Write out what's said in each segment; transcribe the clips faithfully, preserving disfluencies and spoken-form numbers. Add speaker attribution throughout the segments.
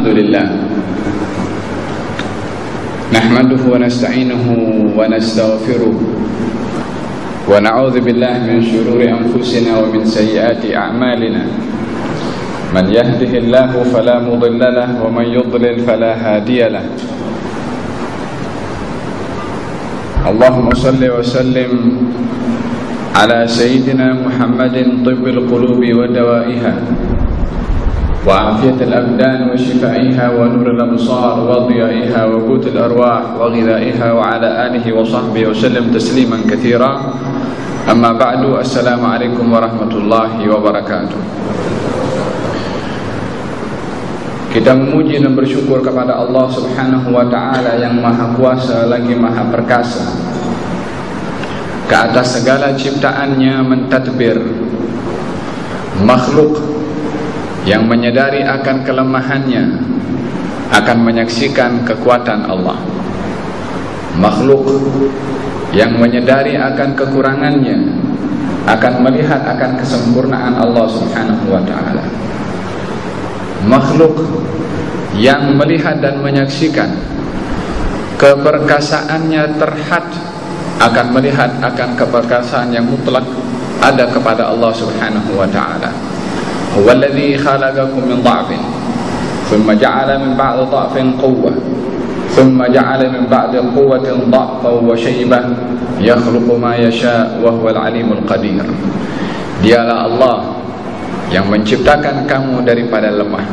Speaker 1: Alhamdulillah, nahmaduhu wa nasta'inuhu wa nastaghfiruh wa na'udzu billahi min shururi anfusina wa min sayyiati a'malina. Man yahdihillahu fala mudilla lahu wa man yudlil fala hadiya lahu. Allahumma salli wa sallim ala sayyidina Muhammadin tibbil qulubi wa dawaiha wa afiyatil abdan wa shifaiha wa nuril absar wa dhiyaiha wa qutil arwah wa ghidaiha wa ala alihi wa sahbihi wa sallam tasliman katsira. Amma ba'du, assalamu alaikum warahmatullahi wabarakatuh. Kita memuji dan bersyukur kepada Allah Subhanahu wa ta'ala yang maha kuasa lagi maha perkasa, ke atas segala ciptaannya mentadbir makhluk yang menyadari akan kelemahannya akan menyaksikan kekuatan Allah. Makhluk yang menyadari akan kekurangannya akan melihat akan kesempurnaan Allah Subhanahu wa ta'ala. Makhluk yang melihat dan menyaksikan keperkasaannya terhad akan melihat akan keperkasaan yang mutlak ada kepada Allah Subhanahu wa ta'ala. Huwallazi khalaqakum min dha'fin thumma ja'ala min ba'di dha'fin quwwah thumma ja'ala min ba'di quwwatin dha'fan wa shaybah yakhluqu ma yasha' wa huwal alimul qadir. Dialah Allah yang menciptakan kamu daripada lemah,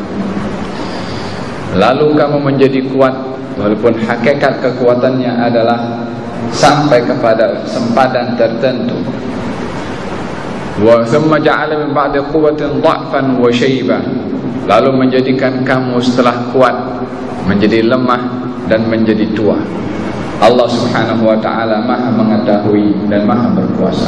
Speaker 1: lalu kamu menjadi kuat, walaupun hakikat kekuatannya adalah sampai kepada sempadan tertentu. Wa thumma ja'ala min ba'di quwwatin dha'fan wa shaybah, lalu menjadikan kamu setelah kuat menjadi lemah dan menjadi tua. Allah Subhanahu wa ta'ala maha mengetahui dan maha berkuasa.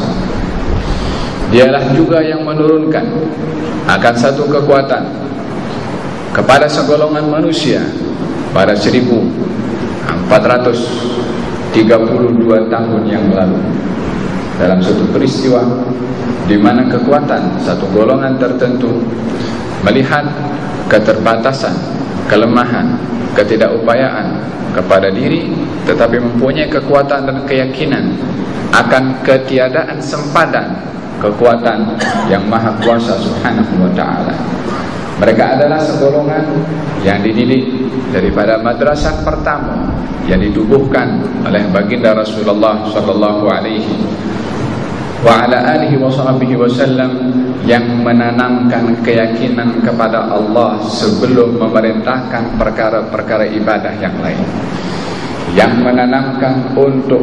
Speaker 1: Dialah juga yang menurunkan akan satu kekuatan kepada segolongan manusia pada seribu empat ratus tiga puluh dua tahun yang lalu, dalam satu peristiwa di mana kekuatan satu golongan tertentu melihat keterbatasan, kelemahan, ketidakupayaan kepada diri, tetapi mempunyai kekuatan dan keyakinan akan ketiadaan sempadan kekuatan yang maha kuasa Subhanahu wa ta'ala. Mereka adalah segolongan yang dididik daripada madrasah pertama yang ditubuhkan oleh baginda Rasulullah sallallahu alaihi wa ala alihi wa sahbihi wasallam, yang menanamkan keyakinan kepada Allah sebelum memerintahkan perkara-perkara ibadah yang lain, yang menanamkan untuk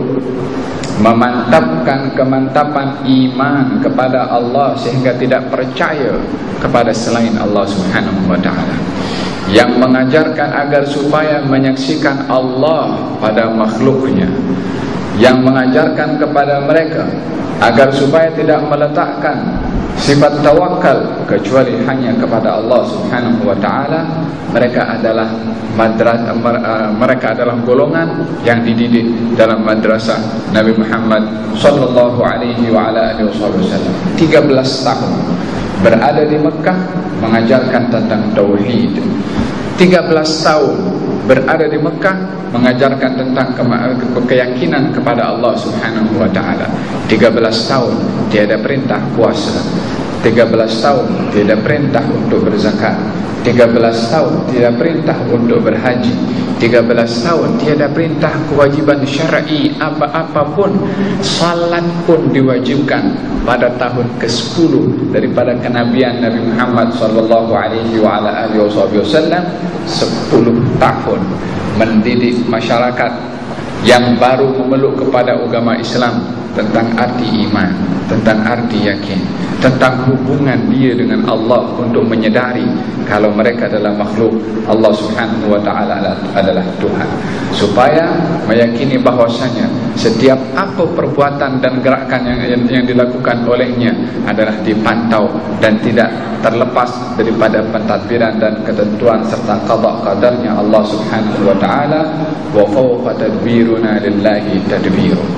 Speaker 1: memantapkan kemantapan iman kepada Allah sehingga tidak percaya kepada selain Allah Subhanahu wa ta'ala, yang mengajarkan agar supaya menyaksikan Allah pada makhluknya, yang mengajarkan kepada mereka agar supaya tidak meletakkan sifat tawakal kecuali hanya kepada Allah Subhanahu wa ta'ala. Mereka adalah madrasah, mereka adalah golongan yang dididik dalam madrasah Nabi Muhammad sallallahu alaihi wa ala alihi wasallam. tiga belas tahun berada di Mekah mengajarkan tentang tauhid. tiga belas tahun berada di Mekah mengajarkan tentang ke- keyakinan kepada Allah Subhanahu wa ta'ala. tiga belas tahun tiada perintah puasa, tiga belas tahun tiada perintah untuk berzakat, tiga belas tahun tiada perintah untuk berhaji, tiga belas tahun tiada perintah kewajiban syar'i apa-apapun. Salat pun diwajibkan pada tahun ke sepuluh daripada kenabian Nabi Muhammad sallallahu alaihi wa ala alihi wasallam. sepuluh tahun mendidik masyarakat yang baru memeluk kepada agama Islam tentang arti iman, tentang arti yakin, tentang hubungan dia dengan Allah, untuk menyedari kalau mereka adalah makhluk, Allah Subhanahu wa ta'ala adalah Tuhan, supaya meyakini bahwasanya setiap apa perbuatan dan gerakan yang, yang, yang dilakukan olehnya adalah dipantau dan tidak terlepas daripada pentadbiran dan ketentuan serta qada qadarnya Allah Subhanahu wa ta'ala. Wa fawqa tadbiruna lillahi tadbiru. Di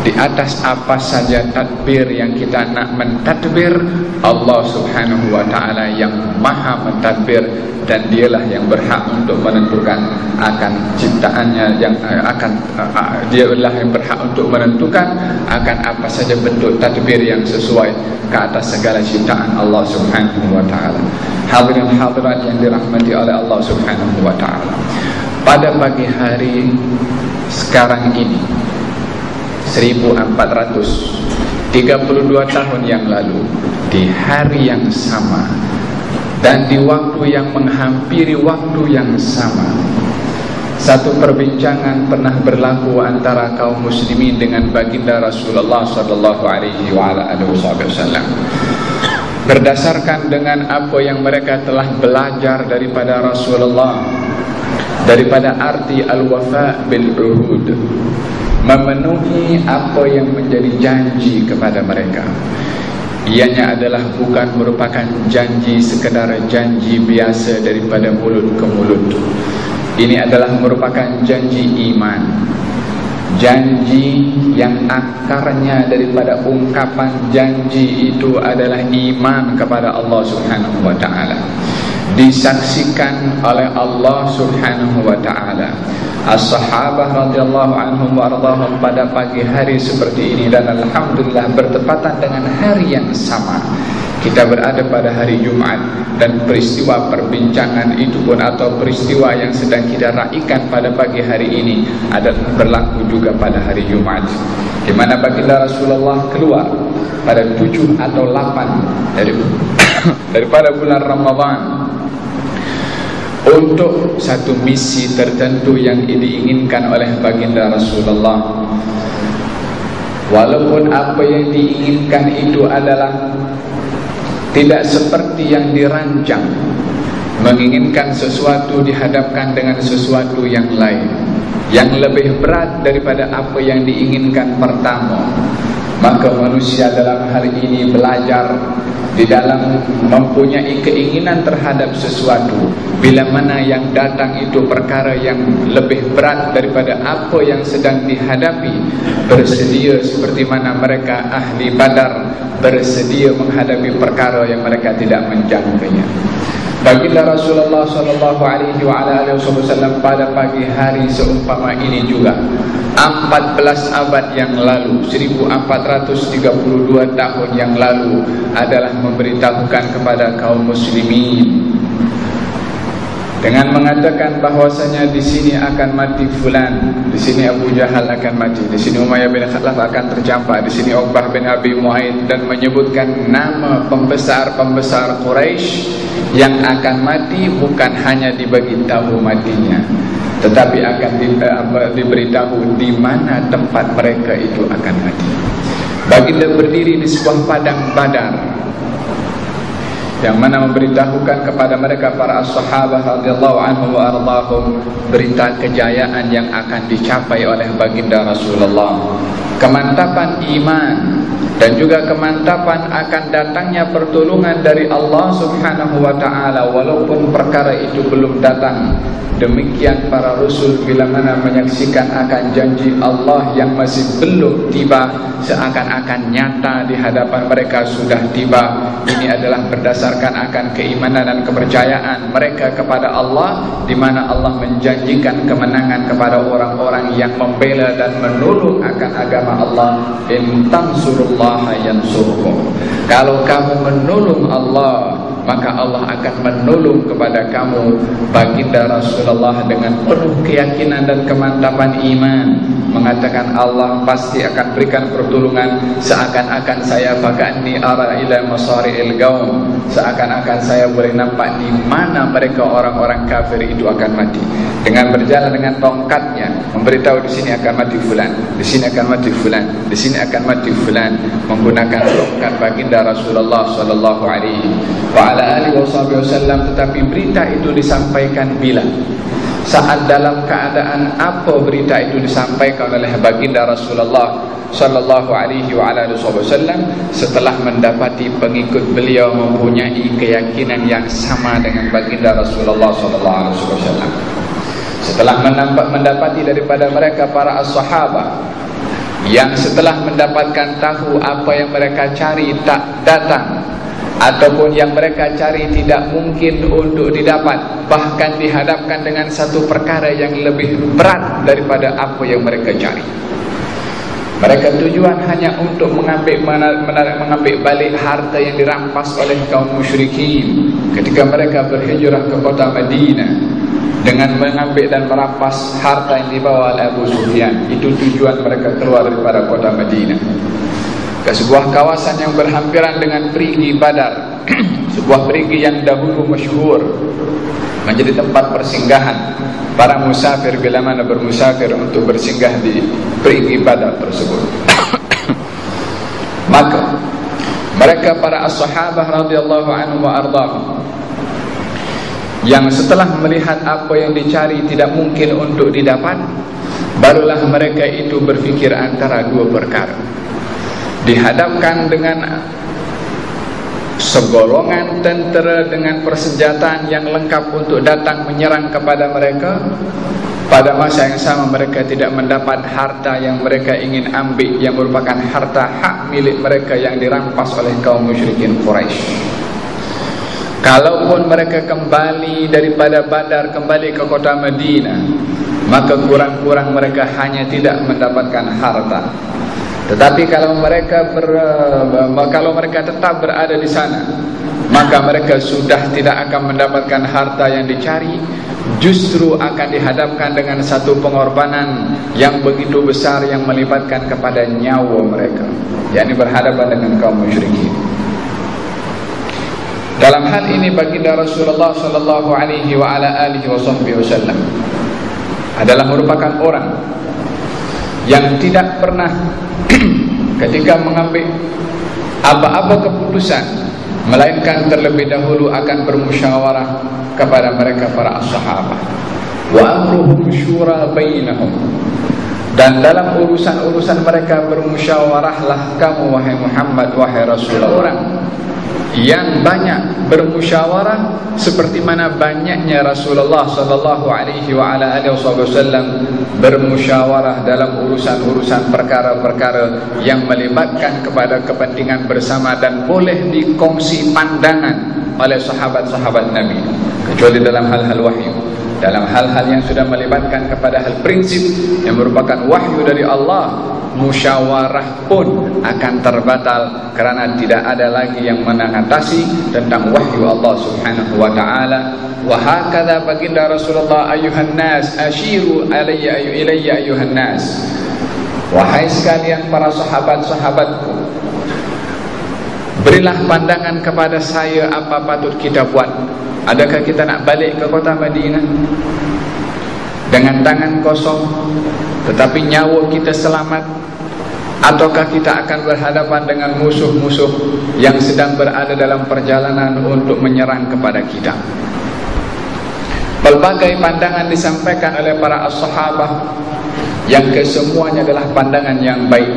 Speaker 1: di atas apa saja tadbir yang kita nak mentadbir, Allah subhanahu wa ta'ala yang maha mentadbir, dan dialah yang berhak untuk menentukan akan ciptaannya, yang akan uh, dialah yang berhak untuk menentukan akan apa saja bentuk tadbir yang sesuai ke atas segala ciptaan Allah subhanahu wa ta'ala. Hadirin hadirat yang dirahmati oleh Allah subhanahu wa ta'ala, pada pagi hari sekarang ini seribu empat ratus tiga puluh dua tahun yang lalu, di hari yang sama dan di waktu yang menghampiri waktu yang sama, satu perbincangan pernah berlaku antara kaum muslimin dengan baginda Rasulullah sallallahu alaihi wasallam. Berdasarkan dengan apa yang mereka telah belajar daripada Rasulullah, daripada arti al-wafa bil uhud, memenuhi apa yang menjadi janji kepada mereka. Ianya adalah bukan merupakan janji sekedar janji biasa daripada mulut ke mulut. Ini adalah merupakan janji iman, janji yang akarnya daripada ungkapan janji itu adalah iman kepada Allah subhanahu wa ta'ala, disaksikan oleh Allah subhanahu wa ta'ala. As-sahabah radhiyallahu anhum wa radhahum pada pagi hari seperti ini, dan alhamdulillah bertepatan dengan hari yang sama, kita berada pada hari Jumat, dan peristiwa perbincangan itu pun atau peristiwa yang sedang kita raikan pada pagi hari ini adalah berlaku juga pada hari Jumat, di mana baginda Rasulullah keluar pada tujuh atau lapan dari, daripada bulan Ramadan untuk satu misi tertentu yang diinginkan oleh baginda Rasulullah. Walaupun apa yang diinginkan itu adalah tidak seperti yang dirancang, menginginkan sesuatu dihadapkan dengan sesuatu yang lain yang lebih berat daripada apa yang diinginkan pertama, maka manusia dalam hal ini belajar di dalam mempunyai keinginan terhadap sesuatu, bila mana yang datang itu perkara yang lebih berat daripada apa yang sedang dihadapi, bersedia seperti mana mereka ahli Badar bersedia menghadapi perkara yang mereka tidak menjangkainya. Baginda Rasulullah sallallahu alaihi wasallam pada pagi hari seumpama ini juga, empat belas abad yang lalu, seribu empat ratus tiga puluh dua tahun yang lalu, adalah memberitahukan kepada kaum muslimin dengan mengatakan bahwasanya di sini akan mati fulan, di sini Abu Jahal akan mati, di sini Umayyah bin Khalaf akan tercampar, di sini Uqbah bin Abi Mu'aid, dan menyebutkan nama pembesar-pembesar Quraisy yang akan mati, bukan hanya dibagi tahu matinya, tetapi akan di, uh, diberitahu di mana tempat mereka itu akan mati. Baginda berdiri di sebuah padang Badar, yang mana memberitahukan kepada mereka para as-sahabah radhiyallahu anhum wa ardhahum berita kejayaan yang akan dicapai oleh baginda Rasulullah, kemantapan iman, dan juga kemantapan akan datangnya pertolongan dari Allah subhanahu wa ta'ala walaupun perkara itu belum datang. Demikian para rasul bila mana menyaksikan akan janji Allah yang masih belum tiba, seakan-akan nyata di hadapan mereka sudah tiba. Ini adalah berdasarkan akan keimanan dan kepercayaan mereka kepada Allah, di mana Allah menjanjikan kemenangan kepada orang-orang yang membela dan menolong akan agama Allah. In tansurullaha yansurkum, kalau kamu menolong Allah, maka Allah akan menolong kepada kamu. Baginda Rasulullah dengan penuh keyakinan dan kemantapan iman mengatakan Allah pasti akan berikan pertolongan, seakan-akan saya bagani ara ila masari'il gaum, seakan-akan saya boleh nampak di mana mereka orang-orang kafir itu akan mati. Dengan berjalan dengan tongkatnya memberitahu di sini akan mati fulan, di sini akan mati fulan, di sini akan mati fulan, menggunakan tongkat baginda Rasulullah sallallahu alaihi wa ala alihi wasallam. Tetapi berita itu disampaikan bila? Saat dalam keadaan apa berita itu disampaikan oleh baginda Rasulullah sallallahu alaihi wa ala alihi wasallam? Setelah mendapati pengikut beliau mempunyai keyakinan yang sama dengan baginda Rasulullah sallallahu alaihi wasallam. Setelah mendapati daripada mereka para as-sahabah yang setelah mendapatkan tahu apa yang mereka cari tak datang, ataupun yang mereka cari tidak mungkin untuk didapat, bahkan dihadapkan dengan satu perkara yang lebih berat daripada apa yang mereka cari. Mereka tujuan hanya untuk mengambil menarik, mengambil balik harta yang dirampas oleh kaum musyrikin ketika mereka berhijrah ke kota Madinah, dengan mengambil dan merampas harta yang dibawa oleh Abu Sufyan. Itu tujuan mereka keluar daripada kota Madinah ke sebuah kawasan yang berhampiran dengan perigi Badar, sebuah perigi yang dahulu masyhur menjadi tempat persinggahan para musafir bila mana bermusafir untuk bersinggah di perigi Badar tersebut. Maka mereka para as-sahabah radhiyallahu anhum wa ardhahum, yang setelah melihat apa yang dicari tidak mungkin untuk didapat, barulah mereka itu berfikir antara dua perkara. Dihadapkan dengan segolongan tentera dengan persenjataan yang lengkap untuk datang menyerang kepada mereka, pada masa yang sama mereka tidak mendapat harta yang mereka ingin ambil, yang merupakan harta hak milik mereka yang dirampas oleh kaum musyrikin Quraisy. Kalaupun mereka kembali daripada Badar, kembali ke kota Madinah, maka kurang-kurang mereka hanya tidak mendapatkan harta. Tetapi kalau mereka ber, kalau mereka tetap berada di sana, maka mereka sudah tidak akan mendapatkan harta yang dicari, justru akan dihadapkan dengan satu pengorbanan yang begitu besar yang melibatkan kepada nyawa mereka, yakni berhadapan dengan kaum musyrikin. Dalam hal ini baginda Rasulullah sallallahu alaihi wa ala alihi wasallam adalah merupakan orang yang tidak pernah ketika mengambil apa-apa keputusan melainkan terlebih dahulu akan bermusyawarah kepada mereka para as-sahabah. Wa amruhum syura bainahum, dan dalam urusan-urusan mereka bermusyawarahlah kamu wahai Muhammad, wahai Rasulullah, orang yang banyak bermusyawarah seperti mana banyaknya Rasulullah sallallahu alaihi wa ala alihi wasallam bermusyawarah dalam urusan-urusan perkara-perkara yang melibatkan kepada kepentingan bersama dan boleh dikongsi pandangan oleh sahabat-sahabat Nabi, kecuali dalam hal-hal wahyu. Dalam hal-hal yang sudah melibatkan kepada hal prinsip yang merupakan wahyu dari Allah, musyawarah pun akan terbatal kerana tidak ada lagi yang mengatasi tentang wahyu Allah subhanahu wa ta'ala. Wa hakadha baginda Rasulullah, ayuhan nas ashiru alayya ayu ilayya ayuhan nas, wahai sekalian para sahabat-sahabatku, berilah pandangan kepada saya apa patut kita buat. Adakah kita nak balik ke kota Madinah dengan tangan kosong tetapi nyawa kita selamat, ataukah kita akan berhadapan dengan musuh-musuh yang sedang berada dalam perjalanan untuk menyerang kepada kita? Pelbagai pandangan disampaikan oleh para as-sahabah yang kesemuanya adalah pandangan yang baik.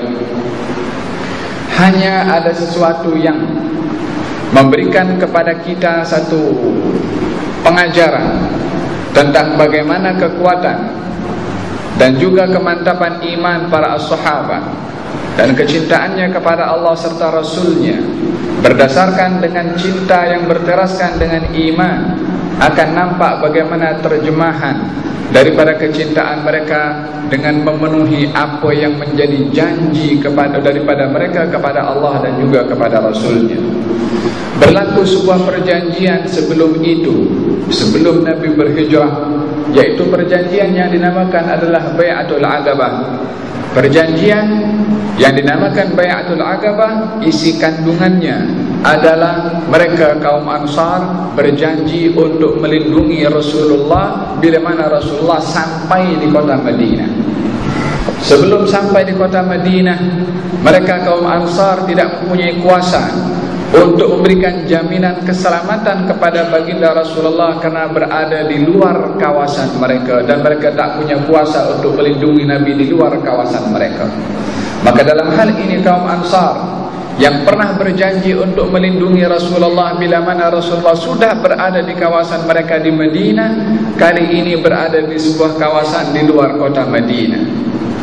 Speaker 1: Hanya ada sesuatu yang memberikan kepada kita satu pengajaran tentang bagaimana kekuatan dan juga kemantapan iman para as-sahabah dan kecintaannya kepada Allah serta Rasulnya, berdasarkan dengan cinta yang berteraskan dengan iman, akan nampak bagaimana terjemahan daripada kecintaan mereka dengan memenuhi apa yang menjadi janji kepada daripada mereka kepada Allah dan juga kepada Rasulnya. Berlaku sebuah perjanjian sebelum itu, sebelum Nabi berhijrah, yaitu perjanjian yang dinamakan adalah Bai'atul Aqabah. Perjanjian yang dinamakan Bai'atul Aqabah, isi kandungannya adalah mereka kaum Ansar berjanji untuk melindungi Rasulullah bila mana Rasulullah sampai di kota Madinah. Sebelum sampai di kota Madinah, mereka kaum Ansar tidak mempunyai kuasa untuk memberikan jaminan keselamatan kepada baginda Rasulullah kerana berada di luar kawasan mereka, dan mereka tak punya kuasa untuk melindungi Nabi di luar kawasan mereka. Maka dalam hal ini kaum Ansar yang pernah berjanji untuk melindungi Rasulullah bila mana Rasulullah sudah berada di kawasan mereka di Madinah, kali ini berada di sebuah kawasan di luar kota Madinah.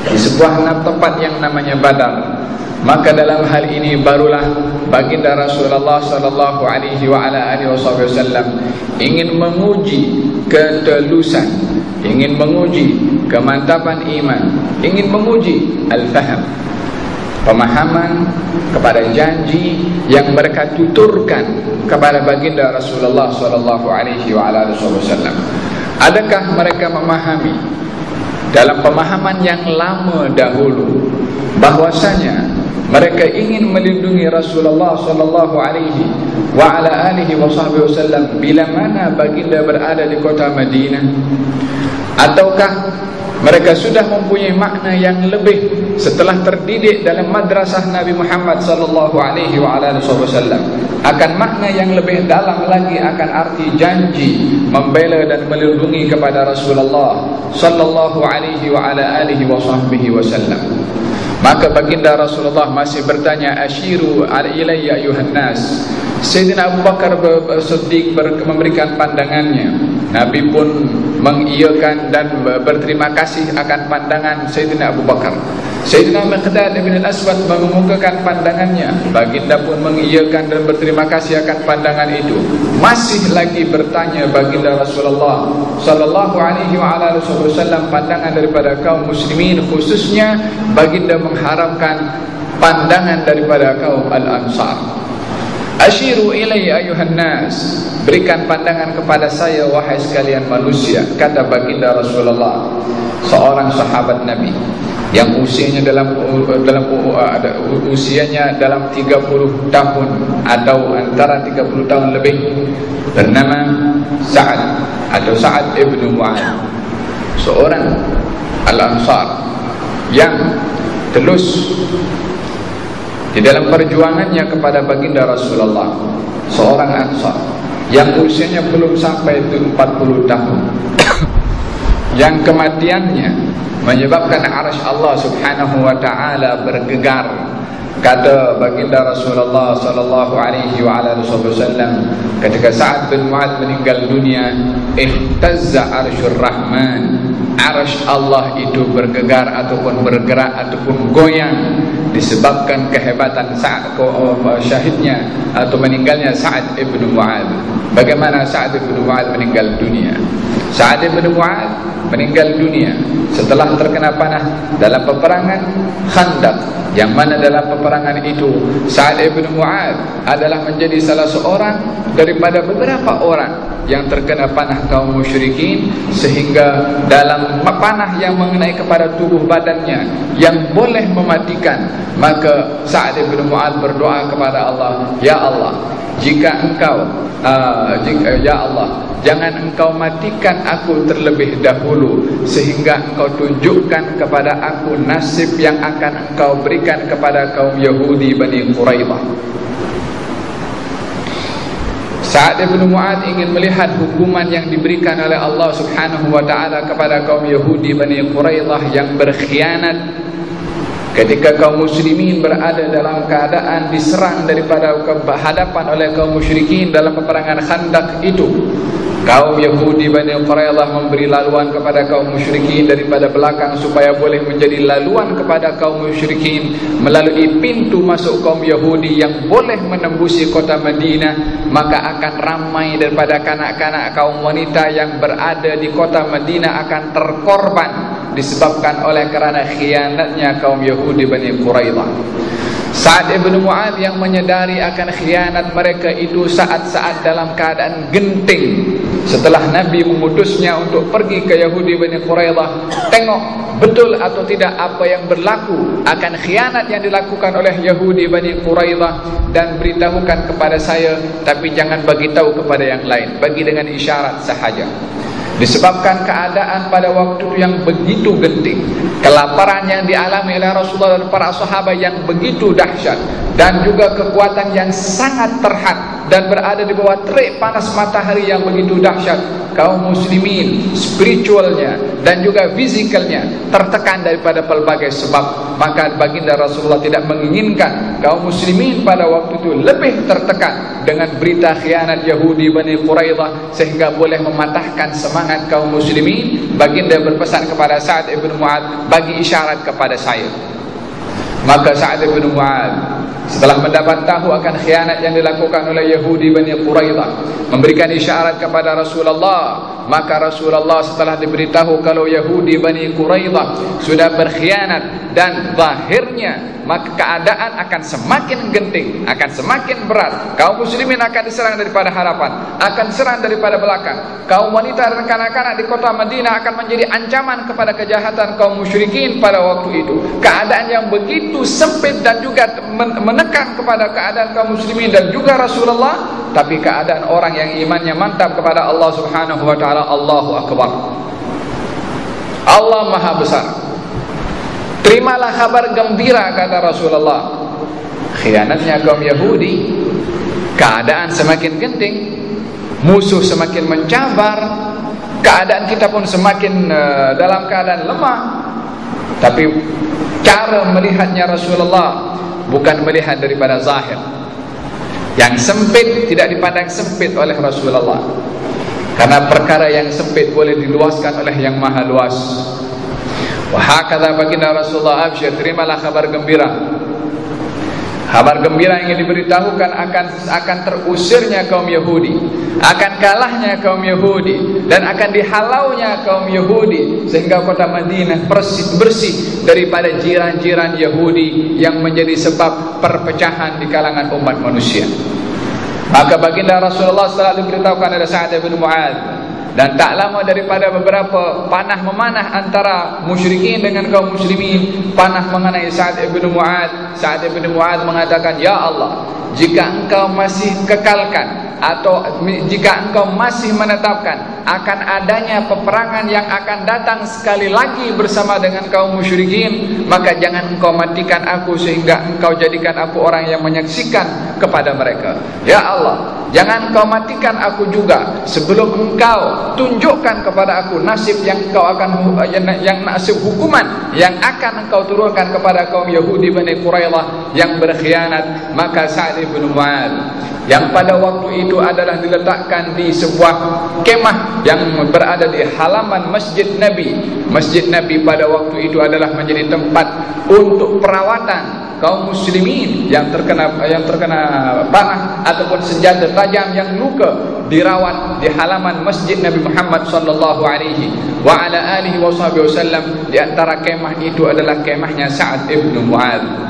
Speaker 1: di sebuah tempat yang namanya Badar. Maka dalam hal ini barulah baginda Rasulullah sallallahu alaihi wa ala alihi wasallam ingin menguji ketulusan, ingin menguji kemantapan iman, ingin menguji al-faham, pemahaman kepada janji yang mereka tuturkan kepada baginda Rasulullah sallallahu alaihi wa ala alihi wasallam. Adakah mereka memahami dalam pemahaman yang lama dahulu bahwasanya mereka ingin melindungi Rasulullah sallallahu alaihi wa ala alihi wasallam bila mana baginda berada di kota Madinah? Ataukah mereka sudah mempunyai makna yang lebih setelah terdidik dalam madrasah Nabi Muhammad sallallahu alaihi wa ala alihi wasallam akan makna yang lebih dalam lagi akan arti janji membela dan melindungi kepada Rasulullah sallallahu alaihi wa ala alihi wasallam? Maka baginda Rasulullah masih bertanya, asyiru ilayya ayuhan nas. Sayyidina Abu Bakar Siddiq memberikan pandangannya. Nabi pun mengiyakan dan berterima kasih akan pandangan Sayyidina Abu Bakar. Sayyidina Miqdad bin al-Aswad mengemukakan pandangannya. Baginda pun mengiyakan dan berterima kasih akan pandangan itu. Masih lagi bertanya baginda Rasulullah sallallahu alaihi wa ala alihi wasallam pandangan daripada kaum muslimin, khususnya baginda mengharapkan pandangan daripada kaum al-Ansar. Asyiru ilayya ayuhan nas, berikan pandangan kepada saya wahai sekalian manusia, kata baginda Rasulullah, seorang sahabat Nabi yang usianya dalam dalam usianya dalam tiga puluh tahun atau antara tiga puluh tahun lebih, bernama Sa'ad atau Sa'ad ibn Mu'adz, seorang al-Ansar yang telus di dalam perjuangannya kepada baginda Rasulullah, seorang Ansar yang usianya belum sampai empat puluh tahun yang kematiannya menyebabkan arsy Allah subhanahu wa ta'ala bergegar. Kata baginda Rasulullah sallallahu alaihi wa ala alihi wasallam ketika Sa'ad bin Mu'adz meninggal dunia, ihtazza arsyur rahman, arsy Allah itu bergegar ataupun bergerak ataupun goyang disebabkan kehebatan Sa'ad, syahidnya atau meninggalnya Sa'ad ibn Mu'adz. Bagaimana Sa'ad ibn Mu'adz meninggal dunia? Sa'ad ibn Mu'adz meninggal dunia setelah terkena panah dalam peperangan Khandaq, yang mana dalam peperangan itu Sa'ad ibn Mu'adz adalah menjadi salah seorang daripada beberapa orang yang terkena panah kaum musyrikin, sehingga dalam panah yang mengenai kepada tubuh badannya yang boleh mematikan, maka Sa'ad ibn Mu'adz berdoa kepada Allah, ya Allah, jika engkau uh, jika, ya Allah, jangan engkau matikan aku terlebih dahulu, sehingga engkau tunjukkan kepada aku nasib yang akan engkau berikan kepada kaum Yahudi Bani Quraidah. Sa'ad ibn Mu'adz ingin melihat hukuman yang diberikan oleh Allah subhanahu wa ta'ala kepada kaum Yahudi Bani Quraidah yang berkhianat ketika kaum muslimin berada dalam keadaan diserang daripada hadapan oleh kaum musyrikin dalam peperangan Khandaq itu. Kaum Yahudi Bani Quraidah memberi laluan kepada kaum musyrikin daripada belakang supaya boleh menjadi laluan kepada kaum musyrikin melalui pintu masuk kaum Yahudi yang boleh menembusi kota Madinah. Maka akan ramai daripada kanak-kanak kaum wanita yang berada di kota Madinah akan terkorban disebabkan oleh kerana khianatnya kaum Yahudi Bani Quraidah. Sa'ad ibn Mu'adz yang menyadari akan khianat mereka itu saat-saat dalam keadaan genting setelah Nabi mengutusnya untuk pergi ke Yahudi Bani Quraidah, tengok betul atau tidak apa yang berlaku akan khianat yang dilakukan oleh Yahudi Bani Quraidah, dan beritahukan kepada saya, tapi jangan bagi tahu kepada yang lain, bagi dengan isyarat sahaja. Disebabkan keadaan pada waktu itu yang begitu genting, kelaparan yang dialami oleh Rasulullah dan para sahabat yang begitu dahsyat, dan juga kekuatan yang sangat terhad dan berada di bawah terik panas matahari yang begitu dahsyat. Kaum muslimin spiritualnya dan juga fisikalnya tertekan daripada pelbagai sebab. Maka baginda Rasulullah tidak menginginkan kaum muslimin pada waktu itu lebih tertekan dengan berita khianat Yahudi Bani Quraidah sehingga boleh mematahkan semangat kaum muslimin. Baginda berpesan kepada Sa'ad ibn Mu'adz, bagi isyarat kepada saya. Maka Sa'ad ibn Mu'adz setelah mendapat tahu akan khianat yang dilakukan oleh Yahudi Bani Quraidah, memberikan isyarat kepada Rasulullah. Maka Rasulullah setelah diberitahu kalau Yahudi Bani Quraidah sudah berkhianat dan zahirnya, maka keadaan akan semakin genting, akan semakin berat. Kaum muslimin akan diserang daripada hadapan, akan serang daripada belakang. Kaum wanita dan kanak-kanak di kota Madinah akan menjadi ancaman kepada kejahatan kaum musyrikin pada waktu itu. Keadaan yang begitu sempit dan juga menekan kepada keadaan kaum muslimin dan juga Rasulullah. Tapi keadaan orang yang imannya mantap kepada Allah Subhanahu wa ta'ala, Allahu Akbar, Allah Maha Besar. Terimalah kabar gembira, kata Rasulullah. Khianatnya kaum Yahudi, keadaan semakin genting, musuh semakin mencabar, keadaan kita pun semakin uh, dalam keadaan lemah. Tapi cara melihatnya Rasulullah bukan melihat daripada zahir. Yang sempit tidak dipandang sempit oleh Rasulullah, karena perkara yang sempit boleh diluaskan oleh yang maha luas. Wahakadha baginda Rasulullah, absyir, terimalah kabar gembira. Kabar gembira yang diberitahukan akan akan terusirnya kaum Yahudi, akan kalahnya kaum Yahudi, dan akan dihalaunya kaum Yahudi, sehingga kota Madinah bersih, bersih daripada jiran-jiran Yahudi yang menjadi sebab perpecahan di kalangan umat manusia. Maka baginda Rasulullah setelah diberitahukan oleh Sa'ad bin Mu'adz, dan tak lama daripada beberapa panah memanah antara musyrikin dengan kaum muslimin, panah mengenai Sa'ad bin Mu'adz. Sa'ad bin Mu'adz mengatakan, ya Allah, jika engkau masih kekalkan atau jika engkau masih menetapkan akan adanya peperangan yang akan datang sekali lagi bersama dengan kaum musyrikin, maka jangan engkau matikan aku sehingga engkau jadikan aku orang yang menyaksikan kepada mereka. Ya Allah, jangan engkau matikan aku juga sebelum engkau tunjukkan kepada aku nasib yang engkau akan yang, yang nasib hukuman yang akan engkau turunkan kepada kaum Yahudi Bani Quraidah yang berkhianat. Maka Sa'ad bin Mu'adz yang pada waktu itu adalah diletakkan di sebuah kemah yang berada di halaman Masjid Nabi. Masjid Nabi pada waktu itu adalah menjadi tempat untuk perawatan kaum muslimin yang terkena yang terkena panah ataupun senjata tajam yang luka, dirawat di halaman Masjid Nabi Muhammad sallallahu alaihi wa ala alihi wasallam. Di antara kemah itu adalah kemahnya Sa'ad bin Mu'adz.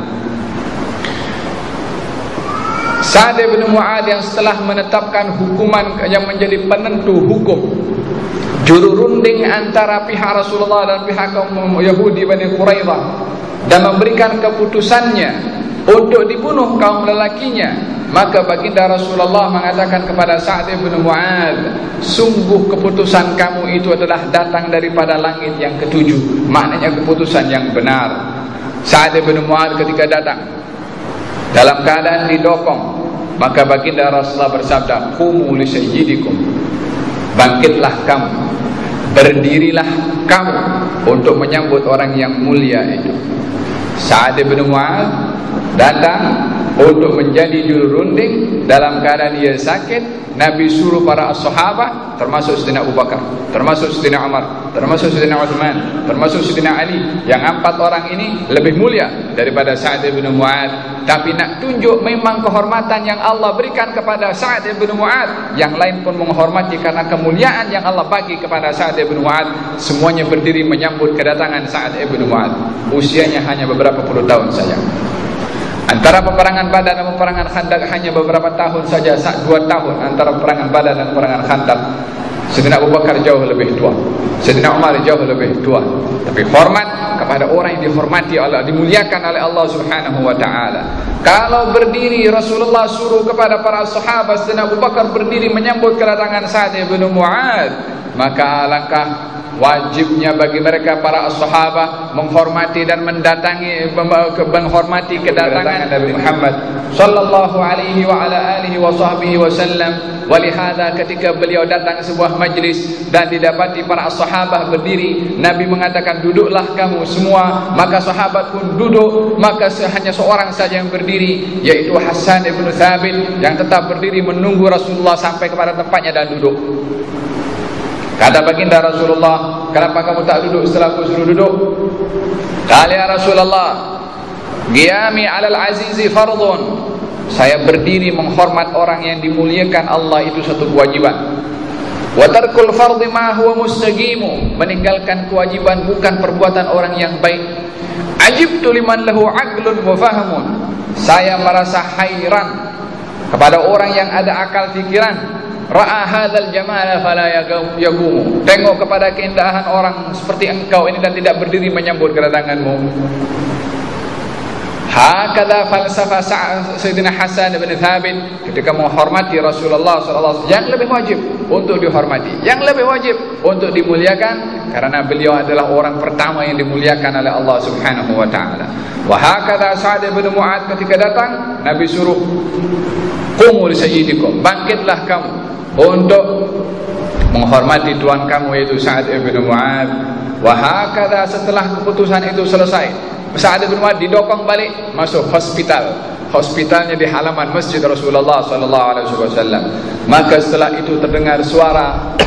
Speaker 1: Sa'ad bin Mu'adz yang setelah menetapkan hukuman yang menjadi penentu hukum, juru runding antara pihak Rasulullah dan pihak kaum Yahudi Bani Quraidah, dan memberikan keputusannya untuk dibunuh kaum lelakinya, maka baginda Rasulullah mengatakan kepada Sa'ad bin Mu'adz, sungguh keputusan kamu itu adalah datang daripada langit yang ketujuh, maknanya keputusan yang benar. Sa'ad bin Mu'adz ketika datang dalam keadaan didokong, maka baginda Rasulullah bersabda, qumu li sayyidikum, bangkitlah kamu, berdirilah kamu untuk menyambut orang yang mulia itu. Sa'ad bin Mu'adz datang untuk menjadi juru runding dalam keadaan dia sakit. Nabi suruh para sahabat, termasuk Sayyidina Abu Bakar, termasuk Sayyidina Umar, termasuk Sayyidina Uthman, termasuk Sayyidina Ali, yang empat orang ini lebih mulia daripada Sa'ad bin Mu'adz. Tapi nak tunjuk memang kehormatan yang Allah berikan kepada Sa'ad bin Mu'adz, yang lain pun menghormati karena kemuliaan yang Allah bagi kepada Sa'ad bin Mu'adz. Semuanya berdiri menyambut kedatangan Sa'ad bin Mu'adz. Usianya hanya beberapa puluh tahun saja. Antara peperangan Badar dan peperangan Khandaq hanya beberapa tahun saja, dua tahun antara peperangan Badar dan peperangan Khandaq. Sayyidina Abu Bakar jauh lebih tua, Sayyidina Umar jauh lebih tua. Tapi hormat kepada orang yang dihormati Allah, dimuliakan oleh Allah Subhanahu wa ta'ala. Kalau berdiri Rasulullah suruh kepada para sahabat, Sayyidina Abu Bakar berdiri menyambut kedatangan Sa'ad bin Mu'adz, maka alangkah wajibnya bagi mereka para sahabat menghormati dan mendatangi menghormati kedatangan Nabi Muhammad sallallahu alaihi wa ala alihi wa sahbihi wasallam. Walihada ketika beliau datang ke sebuah majlis dan didapati para sahabat berdiri, Nabi mengatakan, duduklah kamu semua. Maka sahabat pun duduk. Maka hanya seorang saja yang berdiri, yaitu Hasan ibn Thabit, yang tetap berdiri menunggu Rasulullah sampai kepada tempatnya dan duduk. Kata baginda Rasulullah, kenapa kamu tak duduk setelah aku suruh duduk? Kata ya Rasulullah, qiyami alal azizi fardun, saya berdiri menghormat orang yang dimuliakan Allah itu satu kewajiban. Wa tarkul fardhi ma huwa mustaqimu, meninggalkan kewajiban bukan perbuatan orang yang baik. Ajibtu liman lahu aqlun wa fahmun, saya merasa hairan kepada orang yang ada akal fikiran. Ra'a hadzal jamala fala yaqumu, tengok kepada keindahan orang seperti engkau ini dan tidak berdiri menyambut kedatanganmu. Hakadha falsafah Sayyidina Hasan bin Thabit ketika menghormati Rasulullah sallallahu alaihi wasallam. Yang lebih wajib untuk dihormati, yang lebih wajib untuk dimuliakan, karena beliau adalah orang pertama yang dimuliakan oleh Allah Subhanahu wa taala. Wa hakadha Sa'd bin Mu'adz ketika datang, Nabi suruh, qumu li sayyidikum, bangkitlah kamu untuk menghormati tuan kamu yaitu Sa'd bin Mu'adz. Wa hakadha setelah keputusan itu selesai, Sa'd bin Mu'adz didokong balik masuk hospital. Hospitalnya di halaman masjid Rasulullah sallallahu alaihi wasallam. Maka setelah itu terdengar suara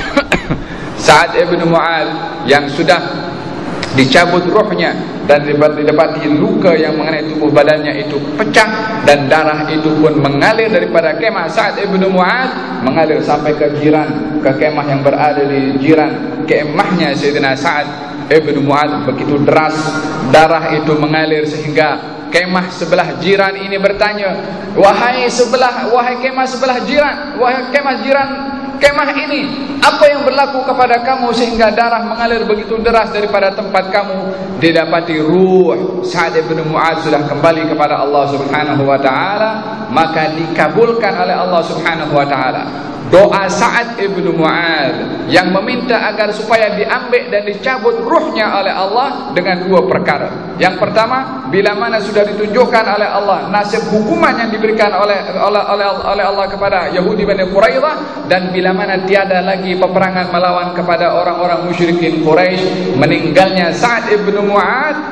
Speaker 1: Sa'd bin Mu'adz yang sudah dicabut ruhnya dan didapati luka yang mengenai tubuh badannya itu pecah dan darah itu pun mengalir daripada kemah Sa'd bin Mu'adz, mengalir sampai ke jiran, ke kemah yang berada di jiran kemahnya Sayyidina Sa'd Ibn Mu'adz. Begitu deras darah itu mengalir sehingga kemah sebelah jiran ini bertanya, wahai sebelah, wahai kemah sebelah jiran, wahai kemah jiran kemah ini, apa yang berlaku kepada kamu sehingga darah mengalir begitu deras daripada tempat kamu? Didapati ruh Sa'd bin Mu'adz sudah kembali kepada Allah Subhanahu wa taala. Maka dikabulkan oleh Allah Subhanahu wa taala doa Sa'd bin Mu'adz yang meminta agar supaya diambil dan dicabut ruhnya oleh Allah dengan dua perkara. Yang pertama, bila mana sudah ditunjukkan oleh Allah nasib hukuman yang diberikan oleh oleh oleh, oleh Allah kepada Yahudi Bani Quraidah, dan bila mana tiada lagi peperangan melawan kepada orang-orang musyrikin Quraisy, meninggalnya Sa'd bin Mu'adz,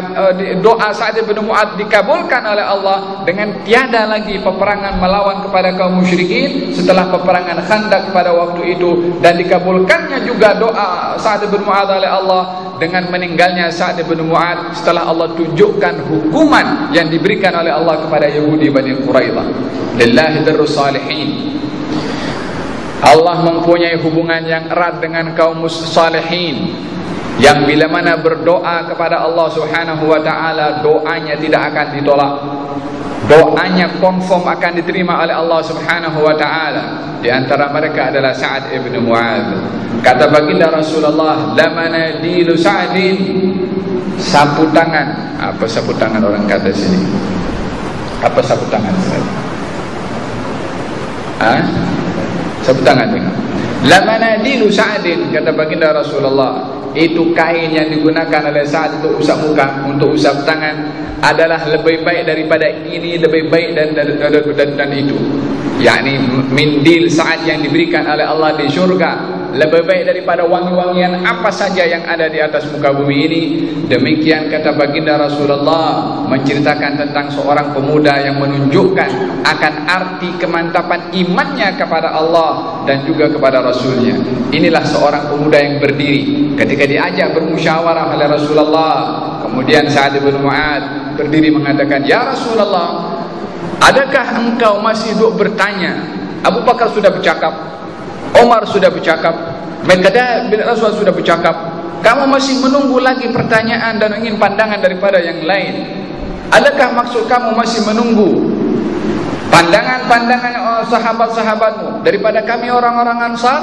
Speaker 1: doa Sa'd bin Mu'adz dikabulkan oleh Allah dengan tiada lagi peperangan melawan kepada kaum musyrikin setelah peperangan Khandaq pada waktu itu, dan dikabulkannya juga doa Sa'd bin Mu'adz oleh Allah dengan meninggalnya Sa'd bin Mu'adz setelah Allah tunjukkan hukuman yang diberikan oleh Allah kepada Yahudi Bani Quraidah. Lillahi darus salihin, Allah mempunyai hubungan yang erat dengan kaum salihin yang bila mana berdoa kepada Allah Subhanahu wa taala, doanya tidak akan ditolak, doanya confirm akan diterima oleh Allah Subhanahu wa taala. Di antara mereka adalah Sa'd bin Mu'adz. Kata baginda Rasulullah, lamanadilu Sa'din, sapu tangan. Apa sapu tangan orang kata sini? Apa sapu tangan? Ah? Sapu tangan tengok. Lamanadilu Sa'din, kata baginda Rasulullah, itu kain yang digunakan oleh Sa'd untuk usap muka, untuk usap tangan, adalah lebih baik daripada ini, lebih baik dan dan, dan, dan, dan itu. yakni mindil Sa'd yang diberikan oleh Allah di syurga lebih baik daripada wangi-wangian apa saja yang ada di atas muka bumi ini. Demikian kata baginda Rasulullah menceritakan tentang seorang pemuda yang menunjukkan akan arti kemantapan imannya kepada Allah dan juga kepada Rasulnya. Inilah seorang pemuda yang berdiri ketika diajak bermusyawarah oleh Rasulullah. Kemudian Sa'd bin Mu'adz berdiri mengatakan, "Ya Rasulullah, adakah engkau masih duk bertanya? Abu Bakar sudah bercakap, Umar sudah bercakap, Miqdad bin Aswad sudah bercakap. Kamu masih menunggu lagi pertanyaan dan ingin pandangan daripada yang lain? Adakah maksud kamu masih menunggu pandangan-pandangan sahabat-sahabatmu daripada kami orang-orang Ansar?"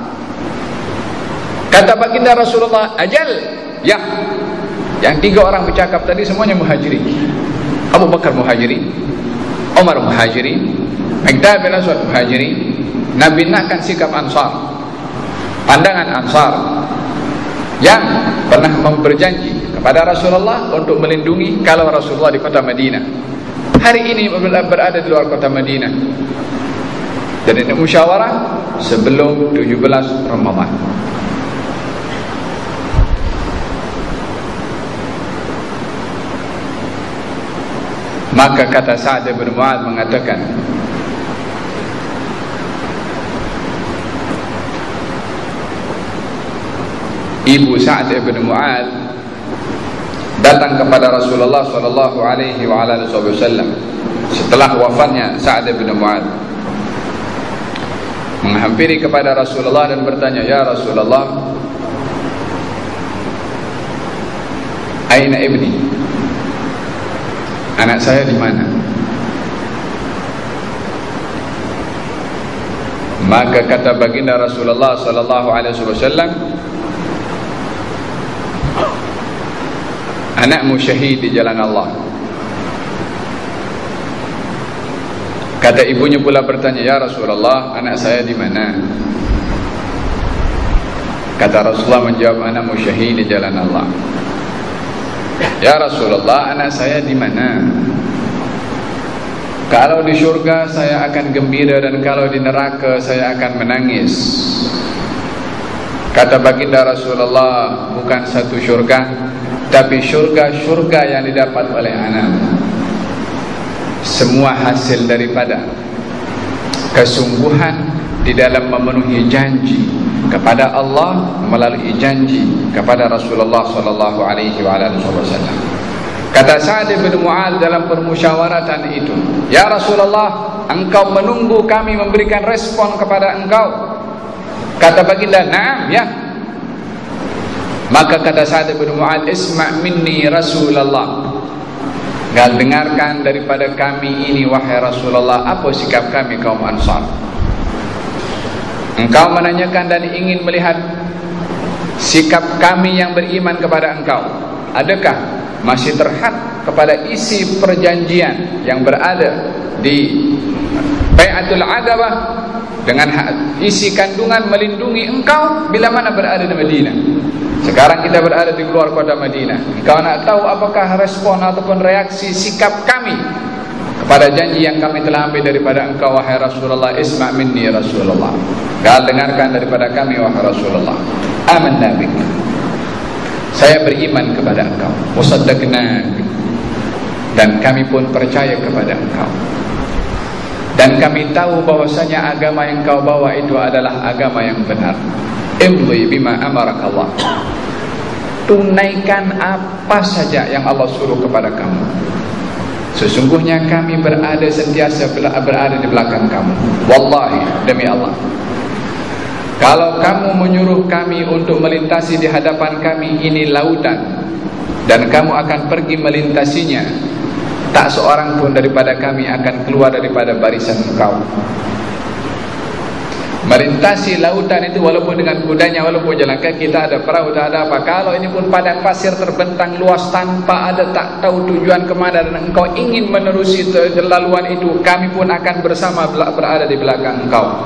Speaker 1: Kata baginda Rasulullah, "Ajal, ya." Yang tiga orang bercakap tadi semuanya muhajirin. Abu Bakar muhajirin, Umar muhajirin, Miqdad bin Aswad muhajirin. Nabi nakkan sikap Ansar, pandangan Ansar. yang pernah berjanji kepada Rasulullah untuk melindungi kalau Rasulullah di kota Madinah. Hari ini berada di luar kota Madinah. Dan ini musyawarah sebelum tujuh belas Ramadan. Maka kata Sa'ad bin Mu'adz mengatakan, ibu Sa'ad bin Mu'adz datang kepada Rasulullah sallallahu alaihi wa ala alihi wasallam setelah wafatnya Sa'ad bin Mu'adz, menghampiri kepada Rasulullah dan bertanya, ya Rasulullah, aina ibni? Anak saya di mana? Maka kata baginda Rasulullah sallallahu alaihi wasallam, anakmu syahid di jalan Allah. Kata ibunya pula bertanya, ya Rasulullah, anak saya di mana? Kata Rasulullah menjawab, anakmu syahid di jalan Allah. Ya Rasulullah, anak saya di mana? Kalau di syurga saya akan gembira, dan kalau di neraka saya akan menangis. Kata baginda Rasulullah, bukan satu syurga, tapi syurga-syurga yang didapat oleh anak. Semua hasil daripada kesungguhan di dalam memenuhi janji kepada Allah melalui janji kepada Rasulullah sallallahu alaihi wasallam. Kata Sa'ad bin Mu'adz dalam permusyawaratan itu, ya Rasulullah, engkau menunggu kami memberikan respon kepada engkau? Kata baginda, na'am, ya. Maka kata Sa'ad bin Mu'adz, isma' minni Rasulullah, gal dengarkan daripada kami ini wahai Rasulullah, apa sikap kami kaum Ansar. Engkau menanyakan dan ingin melihat sikap kami yang beriman kepada engkau, adakah masih terhad kepada isi perjanjian yang berada di Bai'atul Aqabah dengan isi kandungan melindungi engkau bila mana berada di Madinah. Sekarang kita berada di luar kota Madinah. Engkau nak tahu apakah respon ataupun reaksi sikap kami kepada janji yang kami telah ambil daripada engkau wahai Rasulullah. Isma' minni Rasulullah, kal dengarkan daripada kami wahai Rasulullah. Amanna bik, saya beriman kepada engkau. Wasaddaqna, dan kami pun percaya kepada engkau. Dan kami tahu bahwasanya agama yang kau bawa itu adalah agama yang benar. Imdhi bima amarak Allah, tunaikan apa saja yang Allah suruh kepada kamu. Sesungguhnya kami berada sentiasa berada di belakang kamu. Wallahi, demi Allah, kalau kamu menyuruh kami untuk melintasi di hadapan kami ini lautan, dan kamu akan pergi melintasinya, tak seorang pun daripada kami akan keluar daripada barisan engkau. Melintasi lautan itu walaupun dengan kudanya, walaupun jalan kaki, kita ada perahu, tak ada apa. Kalau ini pun padang pasir terbentang luas tanpa ada tak tahu tujuan kemana, dan engkau ingin menerusi laluan itu, kami pun akan bersama berada di belakang engkau.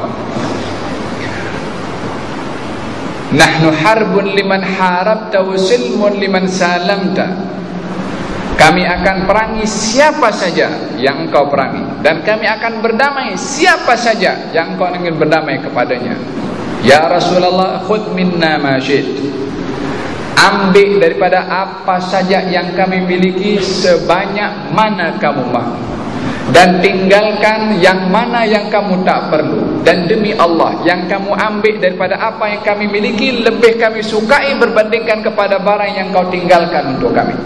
Speaker 1: Nahnu harbun liman harabta wa silmun liman salamta. Kami akan perangi siapa saja yang engkau perangi, dan kami akan berdamai siapa saja yang engkau ingin berdamai kepadanya. Ya Rasulullah, khudh minna ma syi'ta, ambil daripada apa saja yang kami miliki sebanyak mana kamu mahu, dan tinggalkan yang mana yang kamu tak perlu. Dan demi Allah, yang kamu ambil daripada apa yang kami miliki lebih kami sukai berbandingkan kepada barang yang kau tinggalkan untuk kami.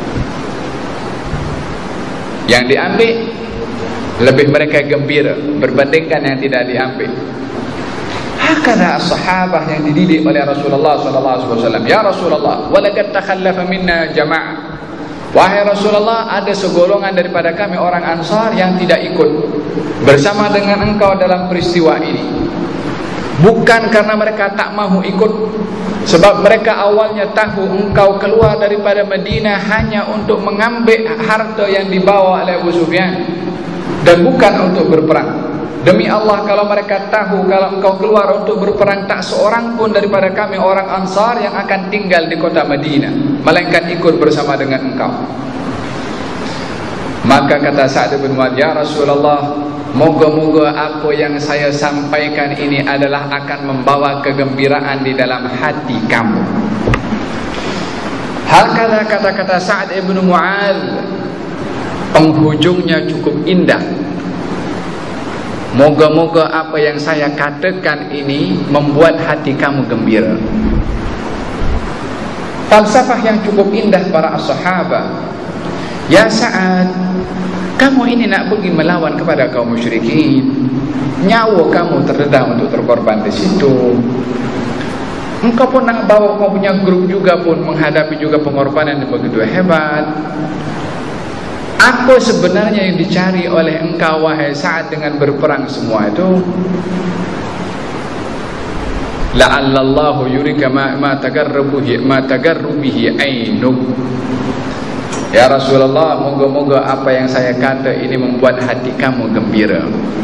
Speaker 1: Yang diambil lebih mereka gembira berbandingkan yang tidak diambil. Hakala sahabah yang dididik oleh Rasulullah sallallahu alaihi wasallam. Ya Rasulullah, walaqad takhallafa minna jama'ah, wahai Rasulullah, ada segolongan daripada kami orang Ansar yang tidak ikut bersama dengan engkau dalam peristiwa ini. Bukan karena mereka tak mahu ikut, sebab mereka awalnya tahu engkau keluar daripada Madinah hanya untuk mengambil harta yang dibawa oleh Abu Sufyan, dan bukan untuk berperang. demi Allah kalau mereka tahu kalau engkau keluar untuk berperang, tak seorang pun daripada kami orang Ansar yang akan tinggal di kota Madinah, melainkan ikut bersama dengan engkau. Maka kata Sa'ad bin Mu'adz, ya Rasulullah, moga-moga apa yang saya sampaikan ini adalah akan membawa kegembiraan di dalam hati kamu. Hakala kata-kata Sa'ad bin Mu'adz, penghujungnya cukup indah. Moga-moga apa yang saya katakan ini membuat hati kamu gembira. Falsafah yang cukup indah para sahabat. Ya Sa'ad, kamu ini nak pergi melawan kepada kaum musyrikin, nyawa kamu terdedah untuk terkorban di situ. Engkau pun nak bawa kau punya grup juga pun menghadapi juga pengorbanan yang begitu hebat. Apa sebenarnya yang dicari oleh engkau wahai Sa'ad dengan berperang semua itu? La'allallahu yurika ma ma tagarrubihi ma tagarrubihi ainuk. Ya Rasulullah, moga-moga apa yang saya kata ini membuat hati kamu gembira.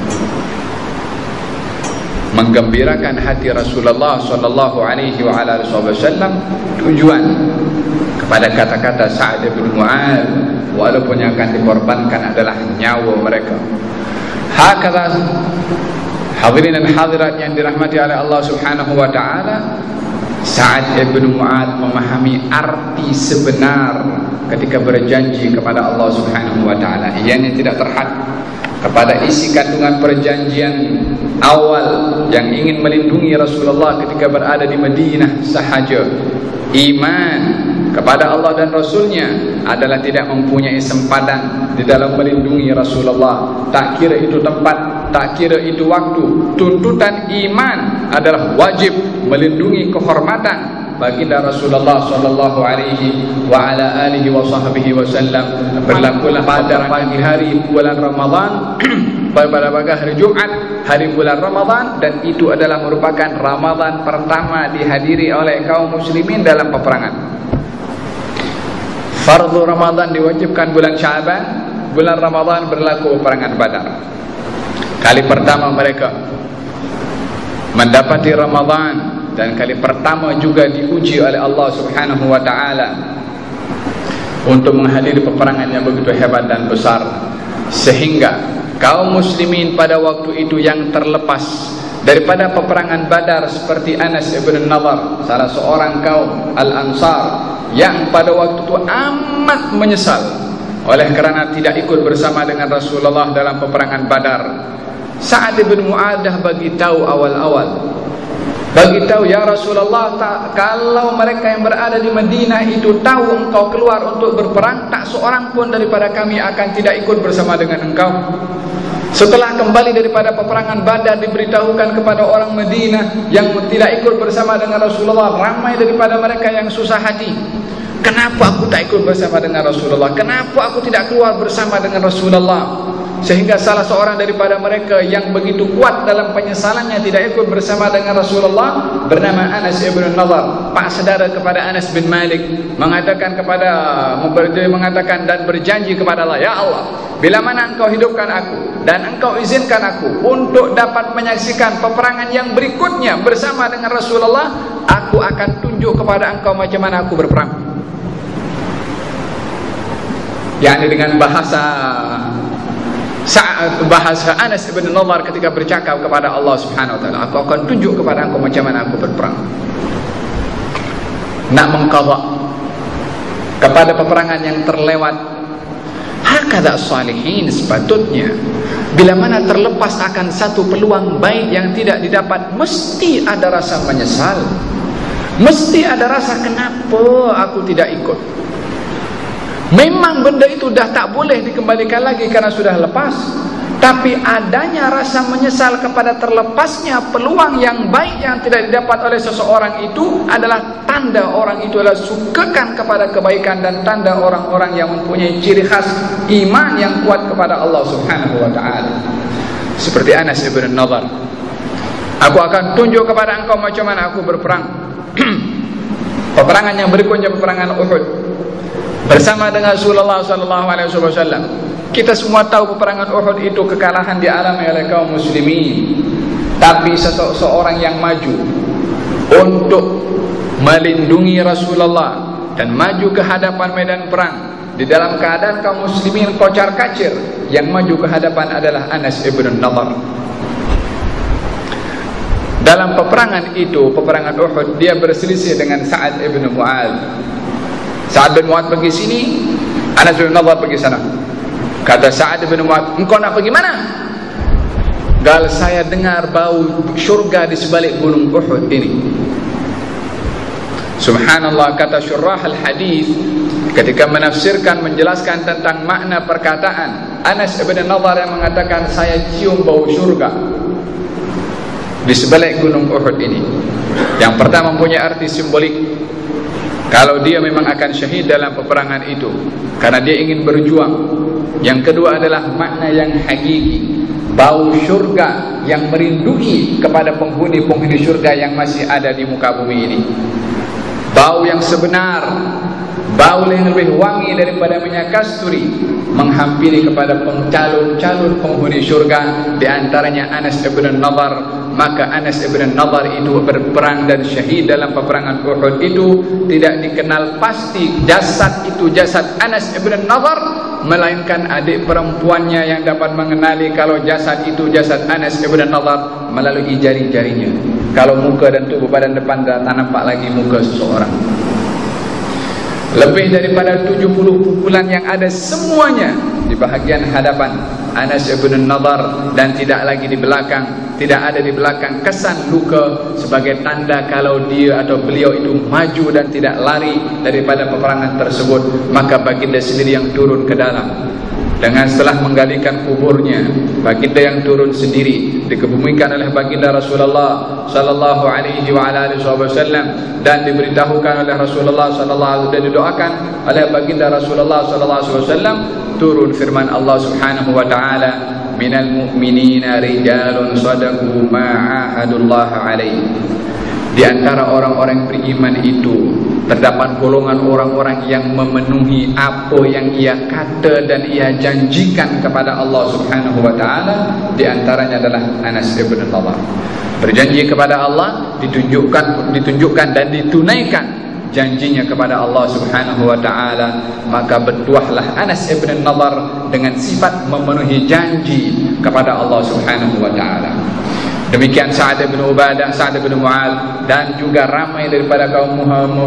Speaker 1: Menggembirakan hati Rasulullah sallallahu alaihi wa ala alihi wasallam tujuan kepada kata-kata Sa'ad bin Mu'adz, walaupun yang akan dikorbankan adalah nyawa mereka. Hakala hadirin dan hadirat yang dirahmati oleh Allah Subhanahu wa taala, Sa'ad bin Mu'adz memahami arti sebenar ketika berjanji kepada Allah Subhanahu wa taala. Ianya tidak terhad kepada isi kandungan perjanjian awal yang ingin melindungi Rasulullah ketika berada di Madinah sahaja. Iman kepada Allah dan Rasulnya adalah tidak mempunyai sempadan di dalam melindungi Rasulullah. Tak kira itu tempat, tak kira itu waktu. Tuntutan iman adalah wajib melindungi kehormatan baginda Rasulullah sallallahu alaihi wa ala alihi wa sahbihi wasallam. Berlakulah pada pagi hari bulan Ramadan, pada pagi hari Jumat hari bulan Ramadan, dan itu adalah merupakan Ramadan pertama dihadiri oleh kaum muslimin dalam peperangan. Fardu Ramadan diwajibkan bulan Syaban, bulan Ramadan berlaku peperangan Badar. Kali pertama mereka mendapati Ramadan, dan kali pertama juga diuji oleh Allah Subhanahu wa taala untuk menghadiri peperangan yang begitu hebat dan besar, sehingga kaum muslimin pada waktu itu yang terlepas daripada peperangan Badar seperti Anas ibn Nadhr, salah seorang kaum Al-Ansar yang pada waktu itu amat menyesal oleh kerana tidak ikut bersama dengan Rasulullah dalam peperangan Badar. Sa'ad bin Mu'adz dah bagi tahu awal-awal, bagi tahu, ya Rasulullah, tak, kalau mereka yang berada di Madinah itu tahu engkau keluar untuk berperang, tak seorang pun daripada kami akan tidak ikut bersama dengan engkau. Setelah kembali daripada peperangan Badar, diberitahukan kepada orang Madinah yang tidak ikut bersama dengan Rasulullah, ramai daripada mereka yang susah hati. Kenapa aku tak ikut bersama dengan Rasulullah? Kenapa aku tidak keluar bersama dengan Rasulullah? Sehingga salah seorang daripada mereka yang begitu kuat dalam penyesalannya tidak ikut bersama dengan Rasulullah, bernama Anas ibn Nadhr, pak saudara kepada Anas bin Malik, mengatakan kepada mengatakan dan berjanji kepada Allah, ya Allah, bila mana engkau hidupkan aku dan engkau izinkan aku untuk dapat menyaksikan peperangan yang berikutnya bersama dengan Rasulullah, aku akan tunjuk kepada engkau macam mana aku berperang. yakni dengan bahasa Saat bahasa Anas ibn Nadhr ketika bercakap kepada Allah Subhanahu wa taala, aku akan tunjuk kepada engkau macam mana aku berperang. Nak mengqadha kepada peperangan yang terlewat. Hakadha salihin, sepatutnya bila mana terlepas akan satu peluang baik yang tidak didapat, mesti ada rasa menyesal, mesti ada rasa kenapa aku tidak ikut. Memang benda itu dah tak boleh dikembalikan lagi karena sudah lepas, tapi adanya rasa menyesal kepada terlepasnya peluang yang baik yang tidak didapat oleh seseorang itu adalah tanda orang itu adalah sukakan kepada kebaikan dan tanda orang-orang yang mempunyai ciri khas iman yang kuat kepada Allah Subhanahu wa taala. Seperti Anas ibn Nadhr, aku akan tunjuk kepada engkau macam mana aku berperang. Peperangan yang berikutnya peperangan Uhud bersama dengan Rasulullah sallallahu alaihi wasallam. Kita semua tahu peperangan Uhud itu kekalahan dialami oleh kaum muslimin. Tapi seseorang yang maju untuk melindungi Rasulullah dan maju ke hadapan medan perang di dalam keadaan kaum muslimin kocar kacir, yang maju ke hadapan adalah Anas ibn Nadhr. Dalam peperangan itu, peperangan Uhud, dia berselisih dengan Sa'ad ibn Mu'adz. Sa'ad bin Mu'adz pergi sini, Anas ibn Nadhr pergi sana. Kata Sa'ad ibn Mu'adz, engkau nak pergi mana? Gal, saya dengar bau syurga di sebalik gunung Uhud ini. Subhanallah, kata syurrah al-hadis ketika menafsirkan, menjelaskan tentang makna perkataan Anas ibn Nadhr yang mengatakan saya cium bau syurga di sebalik gunung Uhud ini. Yang pertama mempunyai arti simbolik, kalau dia memang akan syahid dalam peperangan itu karena dia ingin berjuang. Yang kedua adalah makna yang hakiki, bau syurga yang merindui kepada penghuni-penghuni syurga yang masih ada di muka bumi ini. Bau yang sebenar, bau yang lebih wangi daripada minyak kasturi, menghampiri kepada calon-calon penghuni syurga, di antaranya Anas ibn Nadhr. Maka Anas ibn Nadhr itu berperang dan syahid dalam peperangan Uhud itu tidak dikenal pasti jasad itu jasad Anas ibn Nadhr, melainkan adik perempuannya yang dapat mengenali kalau jasad itu jasad Anas ibn Nadhr melalui jari-jarinya. Kalau muka dan tubuh badan depan tak nampak lagi muka seseorang. Lebih daripada tujuh puluh pukulan yang ada semuanya di bahagian hadapan Anas ibn Nadhr, dan tidak lagi di belakang, tidak ada di belakang kesan luka sebagai tanda kalau dia atau beliau itu maju dan tidak lari daripada peperangan tersebut. Maka baginda sendiri yang turun ke dalam, dengan setelah menggalikan kuburnya, baginda yang turun sendiri, dikebumikan oleh baginda Rasulullah sallallahu alaihi wa alihi wasallam, dan diberitahukan oleh Rasulullah sallallahu alaihi wasallam dan didoakan oleh baginda Rasulullah sallallahu alaihi wasallam. Turun firman Allah Subhanahu wa taala, minal mu'minina rijalun sadaqu ma ahadullah alaihi. Di antara orang-orang beriman itu terdapat golongan orang-orang yang memenuhi apa yang ia kata dan ia janjikan kepada Allah Subhanahu wa taala. Di antaranya adalah Anas ibn Nadhr. Berjanji kepada Allah, ditunjukkan ditunjukkan dan ditunaikan janjinya kepada Allah Subhanahu wa taala. Maka bertuahlah Anas ibn Nadhr dengan sifat memenuhi janji kepada Allah Subhanahu wa taala. Demikian Sa'ad bin Ubadah, Sa'ad bin Mu'adz, dan juga ramai daripada kaum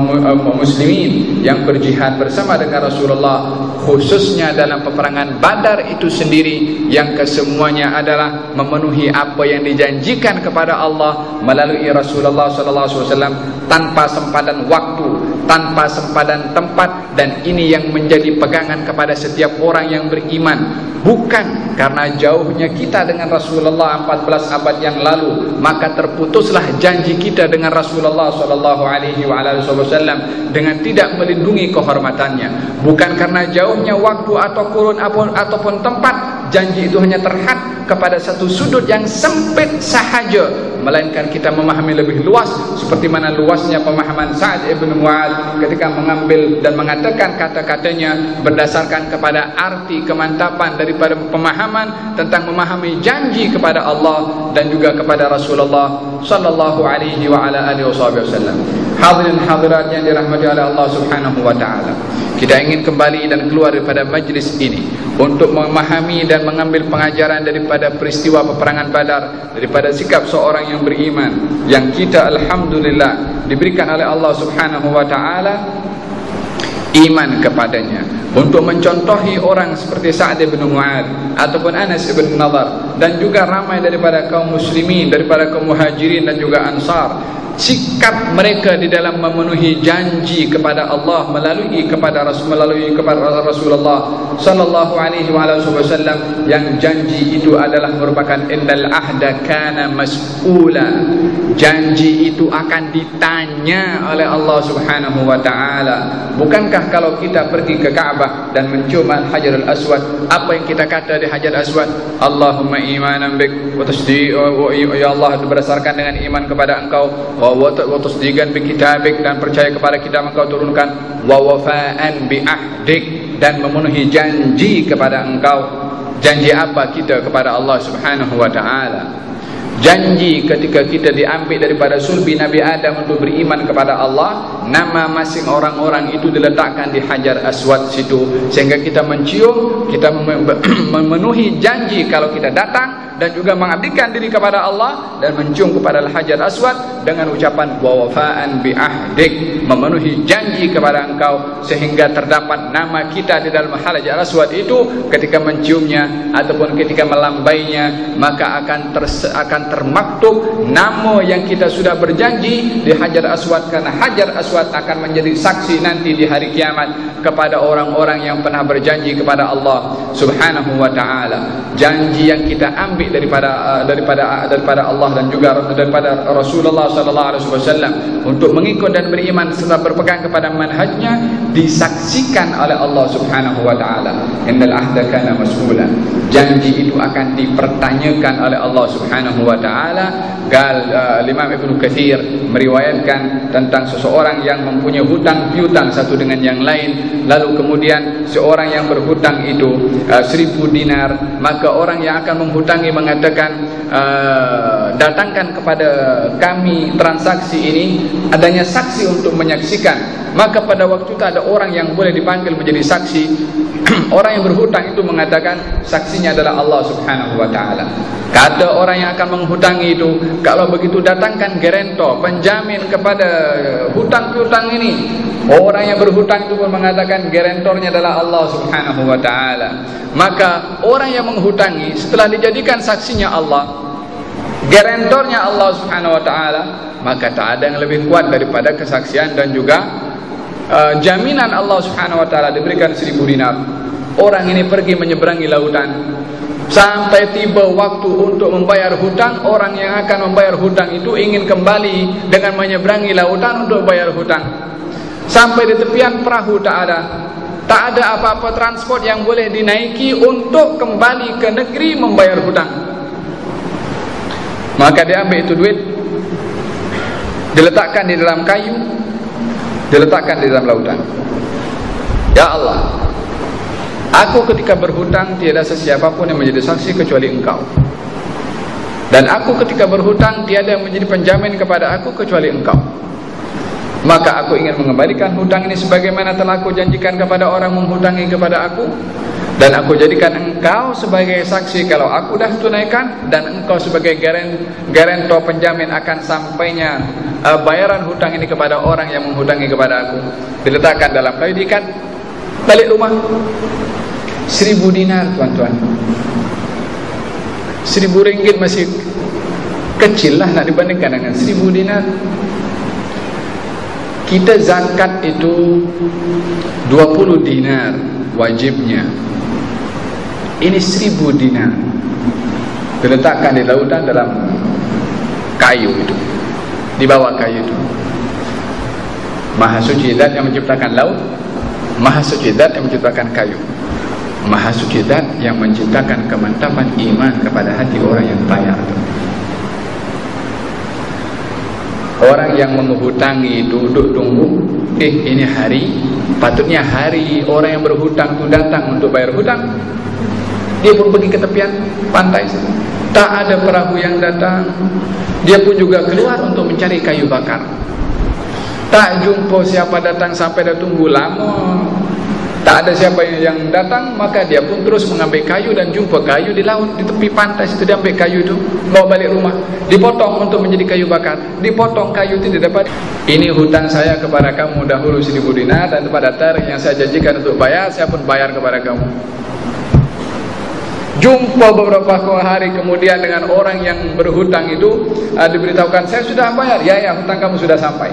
Speaker 1: muslimin yang berjihad bersama dengan Rasulullah, khususnya dalam peperangan Badar itu sendiri, yang kesemuanya adalah memenuhi apa yang dijanjikan kepada Allah melalui Rasulullah sallallahu alaihi wasallam tanpa sempadan waktu, tanpa sempadan tempat. Dan ini yang menjadi pegangan kepada setiap orang yang beriman. Bukan karena jauhnya kita dengan Rasulullah empat belas abad yang lalu maka terputuslah janji kita dengan Rasulullah sallallahu alaihi wasallam dengan tidak melindungi kehormatannya. Bukan karena jauhnya waktu atau kurun ataupun tempat janji itu hanya terhad kepada satu sudut yang sempit sahaja, melainkan kita memahami lebih luas, seperti mana luasnya pemahaman Sa'ad ibn Mu'adz ketika mengambil dan mengatakan kata-katanya berdasarkan kepada arti kemantapan daripada pemahaman tentang memahami janji kepada Allah dan juga kepada Rasulullah sallallahu alaihi wa ala alihi wasallam. Hadirin hadirat yang dirahmati oleh Allah Subhanahu wa taala, kita ingin kembali dan keluar daripada majlis ini untuk memahami dan mengambil pengajaran daripada peristiwa peperangan Badar, daripada sikap seorang yang beriman yang kita alhamdulillah diberikan oleh Allah Subhanahu wa taala iman kepadanya, untuk mencontohi orang seperti Sa'ad bin Mu'adz ataupun Anas bin Nadhr, dan juga ramai daripada kaum muslimin, daripada kaum muhajirin dan juga ansar. Sikap mereka di dalam memenuhi janji kepada Allah melalui kepada Rasul melalui kepada Rasulullah sallallahu alaihi wasallam, yang janji itu adalah merupakan innal ahda kana mas'ula. Janji itu akan ditanya oleh Allah Subhanahu wa taala. Bukankah kalau kita pergi ke Ka'bah dan mencium Al-Hajarul Aswad, apa yang kita kata di Hajar Aswad? Allahumma imanan bik wa tasdiq, ya Allah, berdasarkan dengan iman kepada Engkau, wa wa tasdiqan bi kitabik, dan percaya kepada kitab engkau turunkan, wa wafa'an bi ahdik, dan memenuhi janji kepada engkau. Janji apa kita kepada Allah Subhanahu wa taala? Janji ketika kita diambil daripada sulbi Nabi Adam untuk beriman kepada Allah, nama masing orang-orang itu diletakkan di Hajar Aswad situ, sehingga kita mencium, kita memenuhi janji kalau kita datang dan juga mengabdikan diri kepada Allah dan mencium kepada Hajar Aswad dengan ucapan wa wafa'an bi ahdik, memenuhi janji kepada engkau, sehingga terdapat nama kita di dalam Hajar Aswad itu. Ketika menciumnya ataupun ketika melambainya, maka akan ter, akan termaktub nama yang kita sudah berjanji di Hajar Aswad, karena Hajar Aswad akan menjadi saksi nanti di hari kiamat kepada orang-orang yang pernah berjanji kepada Allah Subhanahu wa taala. Janji yang kita ambil daripada daripada daripada Allah dan juga daripada Rasulullah sallallahu alaihi wasallam untuk mengikut dan beriman serta berpegang kepada manhajnya disaksikan oleh Allah Subhanahu wa taala. Innal ahda kana mas'ula. Janji itu akan dipertanyakan oleh Allah Subhanahu wa taala. Gal uh, Imam Ibnu Katsir meriwayatkan tentang seseorang yang mempunyai hutang piutang satu dengan yang lain, lalu kemudian seorang yang berhutang itu uh, seribu dinar, maka orang yang akan menghutangi mengatakan, uh, datangkan kepada kami transaksi ini, adanya saksi untuk menyaksikan. Maka pada waktu itu ada orang yang boleh dipanggil menjadi saksi. Orang yang berhutang itu mengatakan saksinya adalah Allah Subhanahu wa taala. Kata orang yang akan menghutangi itu, kalau begitu datangkan gerantor, penjamin kepada hutang piutang ini. Orang yang berhutang itu pun mengatakan gerantornya adalah Allah Subhanahu wa taala. Maka orang yang menghutangi setelah dijadikan saksinya Allah, gerantornya Allah Subhanahu wa taala, maka tak ada yang lebih kuat daripada kesaksian dan juga uh, jaminan Allah Subhanahu wa taala diberikan seribu dinar. Orang ini pergi menyeberangi lautan, sampai tiba waktu untuk membayar hutang. Orang yang akan membayar hutang itu ingin kembali dengan menyeberangi lautan untuk bayar hutang. Sampai di tepian perahu tak ada, tak ada apa-apa transport yang boleh dinaiki untuk kembali ke negeri membayar hutang. Maka dia ambil itu duit, diletakkan di dalam kayu, diletakkan di dalam lautan. Ya Allah, aku ketika berhutang tiada sesiapa pun yang menjadi saksi kecuali engkau. Dan aku ketika berhutang tiada yang menjadi penjamin kepada aku kecuali engkau. Maka aku ingin mengembalikan hutang ini sebagaimana telah aku janjikan kepada orang menghutangi kepada aku. Dan aku jadikan engkau sebagai saksi kalau aku dah tunaikan, dan engkau sebagai garantor penjamin akan sampainya uh, bayaran hutang ini kepada orang yang menghutangi kepada aku. Diletakkan dalam kayu, diikat, balik rumah. Seribu dinar, tuan-tuan. Seribu ringgit masih kecil lah nak dibandingkan dengan seribu dinar. Kita zakat itu dua puluh dinar wajibnya. Ini seribu dinar diletakkan di lautan dalam kayu itu, di bawah kayu itu. Maha suci zat yang menciptakan laut, maha suci zat yang menciptakan kayu, maha suci zat yang menciptakan kemantapan iman kepada hati orang yang tayar. Orang yang menghutangi itu duduk tunggu, eh ini hari, patutnya hari orang yang berhutang itu datang untuk bayar hutang. Dia pun pergi ke tepian pantai, tak ada perahu yang datang. Dia pun juga keluar untuk mencari kayu bakar. Tak jumpa siapa datang, sampai dah tunggu lama, tak ada siapa yang datang. Maka dia pun terus mengambil kayu dan jumpa kayu di laut, di tepi pantai situ. Dia ambil kayu itu, bawa balik rumah, dipotong untuk menjadi kayu bakar. Dipotong kayu itu, dia dapat, ini hutang saya kepada kamu dahulu seribu dinar, dan pada tarikh yang saya janjikan untuk bayar, saya pun bayar kepada kamu. Jumpa beberapa hari kemudian dengan orang yang berhutang itu, uh, diberitahukan, saya sudah bayar. Ya ya, hutang kamu sudah sampai.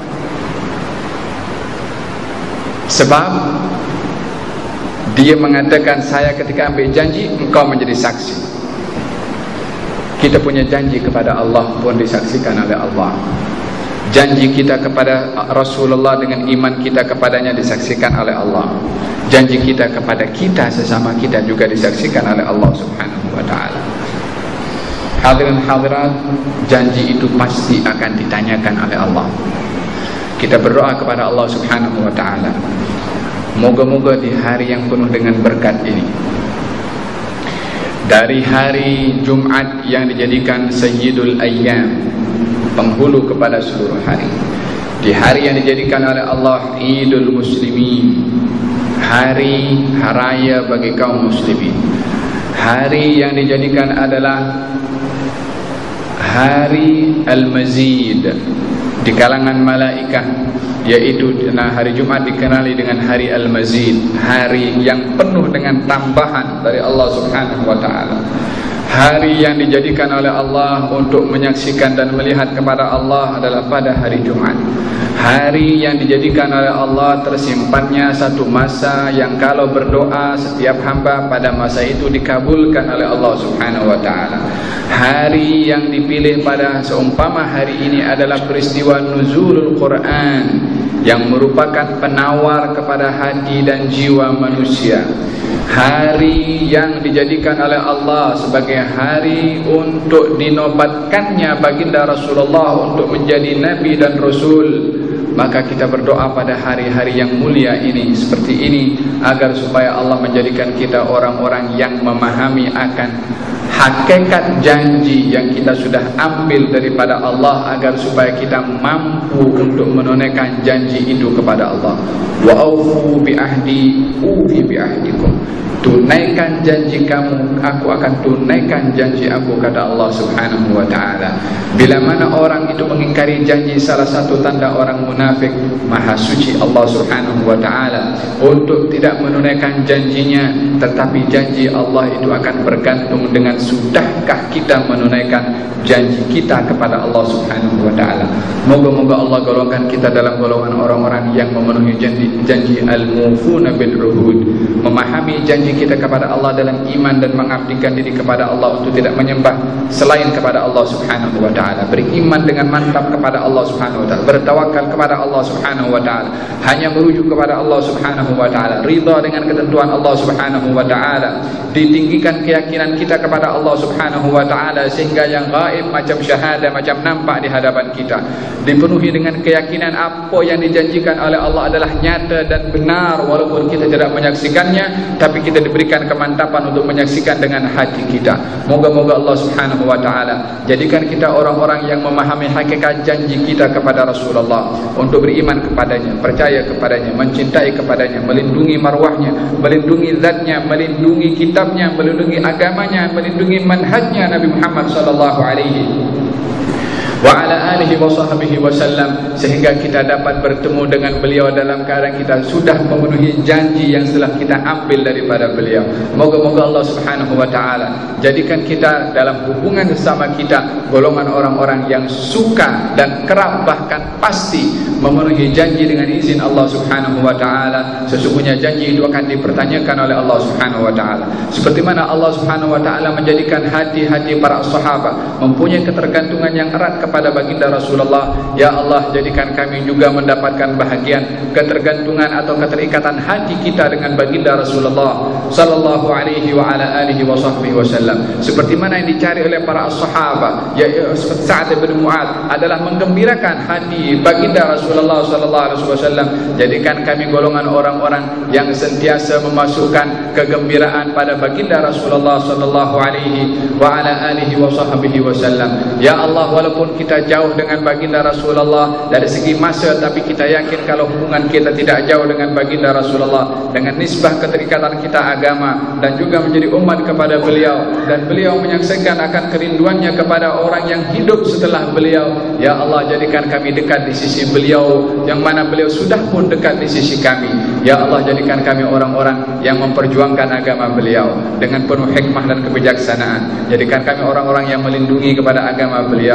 Speaker 1: Sebab dia mengatakan, saya ketika ambil janji, engkau menjadi saksi. Kita punya janji kepada Allah pun disaksikan oleh Allah. Janji kita kepada Rasulullah dengan iman kita kepadanya disaksikan oleh Allah. Janji kita kepada kita sesama kita juga disaksikan oleh Allah Subhanahu wa ta'ala. Hadirin hadirat, janji itu pasti akan ditanyakan oleh Allah. Kita berdoa kepada Allah Subhanahu wa ta'ala, moga-moga di hari yang penuh dengan berkat ini, dari hari Jumat yang dijadikan Sayyidul Ayyam, penghulu kepada seluruh hari, di hari yang dijadikan oleh Allah Idul Muslimin, hari haraya bagi kaum muslimin, hari yang dijadikan adalah hari Al-Mazid di kalangan malaikat, yaitu nah, hari Jumat dikenali dengan hari Al-Mazid, hari yang penuh dengan tambahan dari Allah Subhanahu wa ta'ala, hari yang dijadikan oleh Allah untuk menyaksikan dan melihat kepada Allah adalah pada hari Jumat, hari yang dijadikan oleh Allah tersimpannya satu masa yang kalau berdoa setiap hamba pada masa itu dikabulkan oleh Allah Subhanahu wa ta'ala, hari yang dipilih pada seumpama hari ini adalah peristiwa nuzulul Quran yang merupakan penawar kepada hati dan jiwa manusia, hari yang dijadikan oleh Allah sebagai hari untuk dinobatkannya baginda Rasulullah untuk menjadi Nabi dan Rasul. Maka kita berdoa pada hari-hari yang mulia ini seperti ini, agar supaya Allah menjadikan kita orang-orang yang memahami akan hakikat janji yang kita sudah ambil daripada Allah, agar supaya kita mampu untuk menunaikan janji itu kepada Allah. Wa aufu bi ahdi ufi bi ahdikum, tunaikan janji kamu, aku akan tunaikan janji aku, kata Allah Subhanahu wa ta'ala. Bila mana orang itu mengingkari janji, salah satu tanda orang munafik, maha suci Allah Subhanahu wa ta'ala untuk tidak menunaikan janjinya. Tetapi janji Allah itu akan bergantung dengan sudahkah kita menunaikan janji kita kepada Allah Subhanahu wa ta'ala. Moga-moga Allah golongkan kita dalam golongan orang-orang yang memenuhi janji, janji al-mufuna bil uhud, memahami janji kita kepada Allah dalam iman dan mengabdikan diri kepada Allah untuk tidak menyembah selain kepada Allah Subhanahu wa ta'ala, beriman dengan mantap kepada Allah Subhanahu wa ta'ala, bertawakal kepada Allah Subhanahu wa ta'ala, hanya merujuk kepada Allah Subhanahu wa ta'ala, ridha dengan ketentuan Allah Subhanahu wa ta'ala, ditinggikan keyakinan kita kepada Allah Subhanahu wa ta'ala sehingga yang gaib macam syahadah, macam nampak di hadapan kita, dipenuhi dengan keyakinan apa yang dijanjikan oleh Allah adalah nyata dan benar, walaupun kita tidak menyaksikannya, tapi kita diberikan kemantapan untuk menyaksikan dengan hati kita. Moga-moga Allah Subhanahu wa ta'ala jadikan kita orang-orang yang memahami hakikat janji kita kepada Rasulullah, untuk beriman kepadanya, percaya kepadanya, mencintai kepadanya, melindungi marwahnya, melindungi zatnya, melindungi kitabnya, melindungi agamanya, melindungi manhajnya Nabi Muhammad sallallahu alaihi wa ala alihi wa sahbihi wasallam, sehingga kita dapat bertemu dengan beliau dalam keadaan kita sudah memenuhi janji yang telah kita ambil daripada beliau. Moga-moga Allah Subhanahu wa ta'ala jadikan kita dalam hubungan bersama kita golongan orang-orang yang suka dan kerap bahkan pasti memenuhi janji dengan izin Allah Subhanahu wa ta'ala. Sesungguhnya janji itu akan dipertanyakan oleh Allah Subhanahu wa ta'ala, seperti mana Allah Subhanahu wa ta'ala menjadikan hati-hati para sahabat mempunyai ketergantungan yang erat kepada baginda Rasulullah. Ya Allah, jadikan kami juga mendapatkan bahagian ketergantungan atau keterikatan hati kita dengan baginda Rasulullah sallallahu alaihi wa ala alihi wa sahbihi wasallam, seperti mana yang dicari oleh para sahabat, yaitu Sa'ad bin Mu'adz adalah menggembirakan hati baginda Rasulullah sallallahu alaihi wasallam. Jadikan kami golongan orang-orang yang sentiasa memasukkan kegembiraan pada baginda Rasulullah sallallahu alaihi wa ala alihi wa sahbihi wasallam. Ya Allah, walaupun kita jauh dengan baginda Rasulullah dari segi masa, tapi kita yakin kalau hubungan kita tidak jauh dengan baginda Rasulullah, dengan nisbah keterikatan kita agama dan juga menjadi umat kepada beliau, dan beliau menyaksikan akan kerinduannya kepada orang yang hidup setelah beliau. Ya Allah, jadikan kami dekat di sisi beliau, yang mana beliau sudah pun dekat di sisi kami. Ya Allah, jadikan kami orang-orang yang memperjuangkan agama beliau dengan penuh hikmah dan kebijaksanaan. Jadikan kami orang-orang yang melindungi kepada agama beliau. Jadi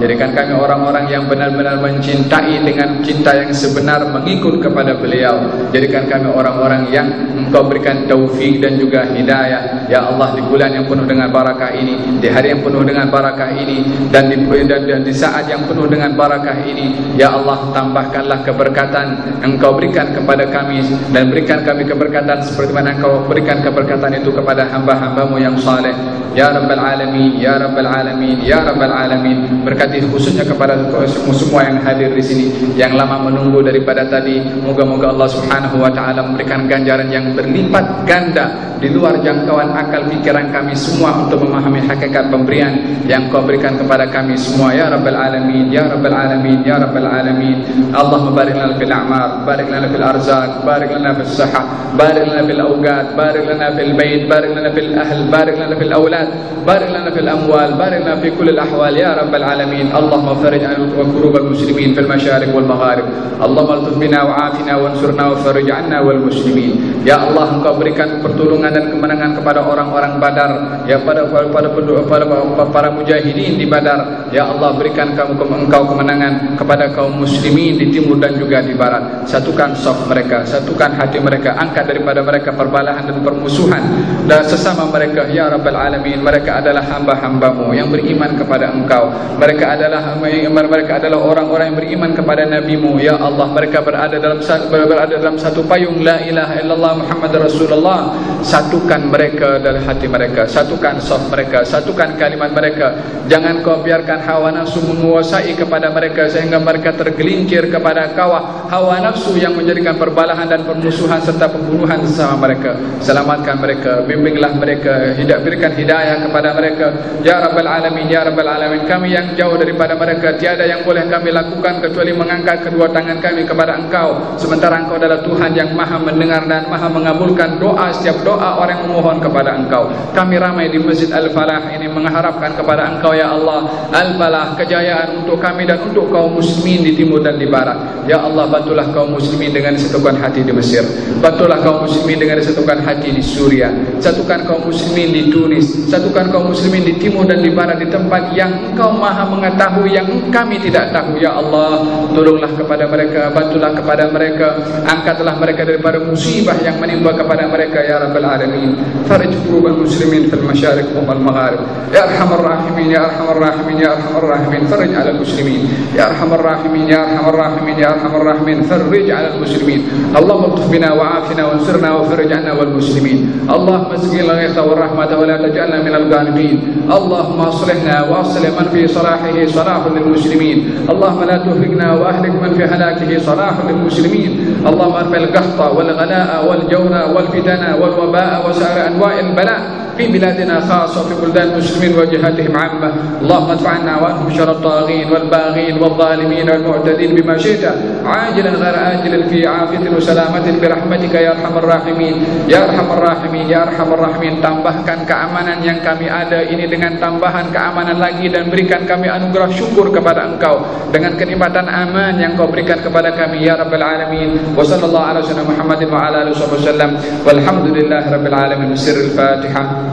Speaker 1: jadikan kami orang-orang yang benar-benar mencintai dengan cinta yang sebenar, mengikut kepada beliau. Jadikan kami orang-orang yang Engkau berikan taufik dan juga hidayah ya Allah, di bulan yang penuh dengan barakah ini, di hari yang penuh dengan barakah ini, dan di, dan, dan di saat yang penuh dengan barakah ini ya Allah, tambahkanlah keberkatan Engkau berikan kepada kami, dan berikan kami keberkatan seperti mana Engkau berikan keberkatan itu kepada hamba-hambamu yang saleh ya Rabbal Alamin, ya Rabbal Alamin, ya Rabbal Alamin. Berkati khususnya kepada semua yang hadir di sini, yang lama menunggu daripada tadi. Moga-moga Allah Subhanahu wa taala memberikan ganjaran yang berlipat ganda di luar jangkauan akal pikiran kami semua untuk memahami hakikat pemberian yang Kau berikan kepada kami semua ya Rabbal Alamin, ya Rabbal Alamin, ya Rabbal Alamin. Allahumma barik lana fil a'mar, barik lana fil arzaq, barik lana fil sihah, barik lana fil awqat, barik lana fil bait, barik lana fil ahl, barik lana fil awlad, barik lana fil amwal, barik lana fi kulli al ahwal ya Rabbal Alamin. Allahumma farij an kurub al muslimin fil masyarik wal magharib. Allahumma altuf bina wa afina wansurna wa farij anna wal muslimin. Ya Allah, Engkau berikan pertolongan dan kemenangan kepada orang-orang Badar, ya pada pada pada, pada, pada para mujahidin di Badar. Ya Allah, berikan kamu Engkau kemenangan kepada kaum muslimin di timur dan juga di barat. Satukan saf mereka, satukan hati mereka, angkat daripada mereka perbalahan dan permusuhan dan sesama mereka ya Rabbal Alamin. Mereka adalah hamba-hambamu yang beriman kepada Engkau. Mereka adalah mereka adalah orang-orang yang beriman kepada nabimu ya Allah. Mereka berada dalam berada dalam satu payung la ilaha illallah Muhammad Rasulullah. Satukan mereka dari hati mereka, satukan saf mereka, satukan kalimat mereka. Jangan Kau biarkan hawa nafsu menguasai kepada mereka sehingga mereka tergelincir kepada kawah hawa nafsu yang menjadikan perbalahan dan permusuhan serta pembunuhan sesama mereka. Selamatkan mereka, bimbinglah mereka, hidayah, berikan hidayah kepada mereka ya Rabbal Alamin, ya Rabbal Alamin. Kami yang jauh daripada mereka, tiada yang boleh kami lakukan kecuali mengangkat kedua tangan kami kepada Engkau, sementara Engkau adalah Tuhan yang maha mendengar dan maha mengabulkan doa, setiap doa orang yang memohon kepada Engkau. Kami ramai di Masjid Al-Falah ini mengharapkan kepada Engkau ya Allah Al-Falah, kejayaan untuk kami dan untuk kaum muslimin di timur dan di barat. Ya Allah, bantulah kaum muslimin dengan disatukan hati di Mesir, bantulah kaum muslimin dengan disatukan hati di Suria, satukan kaum muslimin di Tunis, satukan kaum muslimin di timur dan di barat, di tempat yang Engkau maha mengetahui yang kami tidak tahu ya Allah. Tolonglah kepada mereka, bantulah kepada mereka, angkatlah mereka daripada musibah yang menimpa kepada mereka ya Rabbal Alamin. Farij kurubal muslimin fil masyarik wal magharib ya Arhamar Rahimin, ya Arhamar Rahimin, ya Arhamar Rahimin. Farij ala muslimin ya Arhamar Rahimin, ya Arhamar Rahimin, ya Arhamar Rahimin. Farij ala muslimin. Allahumma altuf bina wa afina wansurna wa farij anna wal muslimin. Allahumma asqina al-ghaytha wal rahmata wa la taj'alna min al-ghanibin. Allahumma aslihna wa aslih man fi salahihi salahun lil muslimin. Allahumma la tuhlikna wa ahlik man fi halakihi salahun lil muslimin. Allahumma arfil qahta wal ghalaa wal jawra wal fitana wal wabaa wa sa'ir anwa'il bala في بلادنا خاصة وفي بلدان المسلمين وجهاتهم عامة. اللهم ادفع عنا وعنهم شر الطاغين والباغين والظالمين والمعتدين بما شئت عاجلا غير آجل في عافية وسلامة برحمتك يا أرحم الراحمين يا أرحم الراحمين يا أرحم الراحمين. Tambahkan keamanan yang kami ada ini dengan tambahan keamanan lagi, dan berikan kami anugerah syukur kepada Engkau dengan kenikmatan aman yang Kau berikan kepada kami ya Rabbal Alamin. Wa sallallahu ala sayyidina Muhammadin wa ala alihi wasallam walhamdulillahi rabbil alamin. Sirrul Fatihah.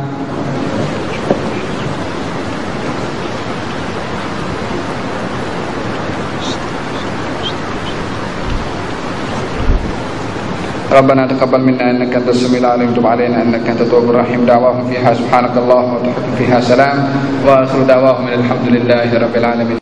Speaker 1: ربنا تقبل منا انك انت السميع العليم، تب علينا انك انت التواب الرحيم. دعواهم فيها سبحانك اللهم وتحيتهم فيها سلام، واخر دعواهم الحمد لله رب العالمين.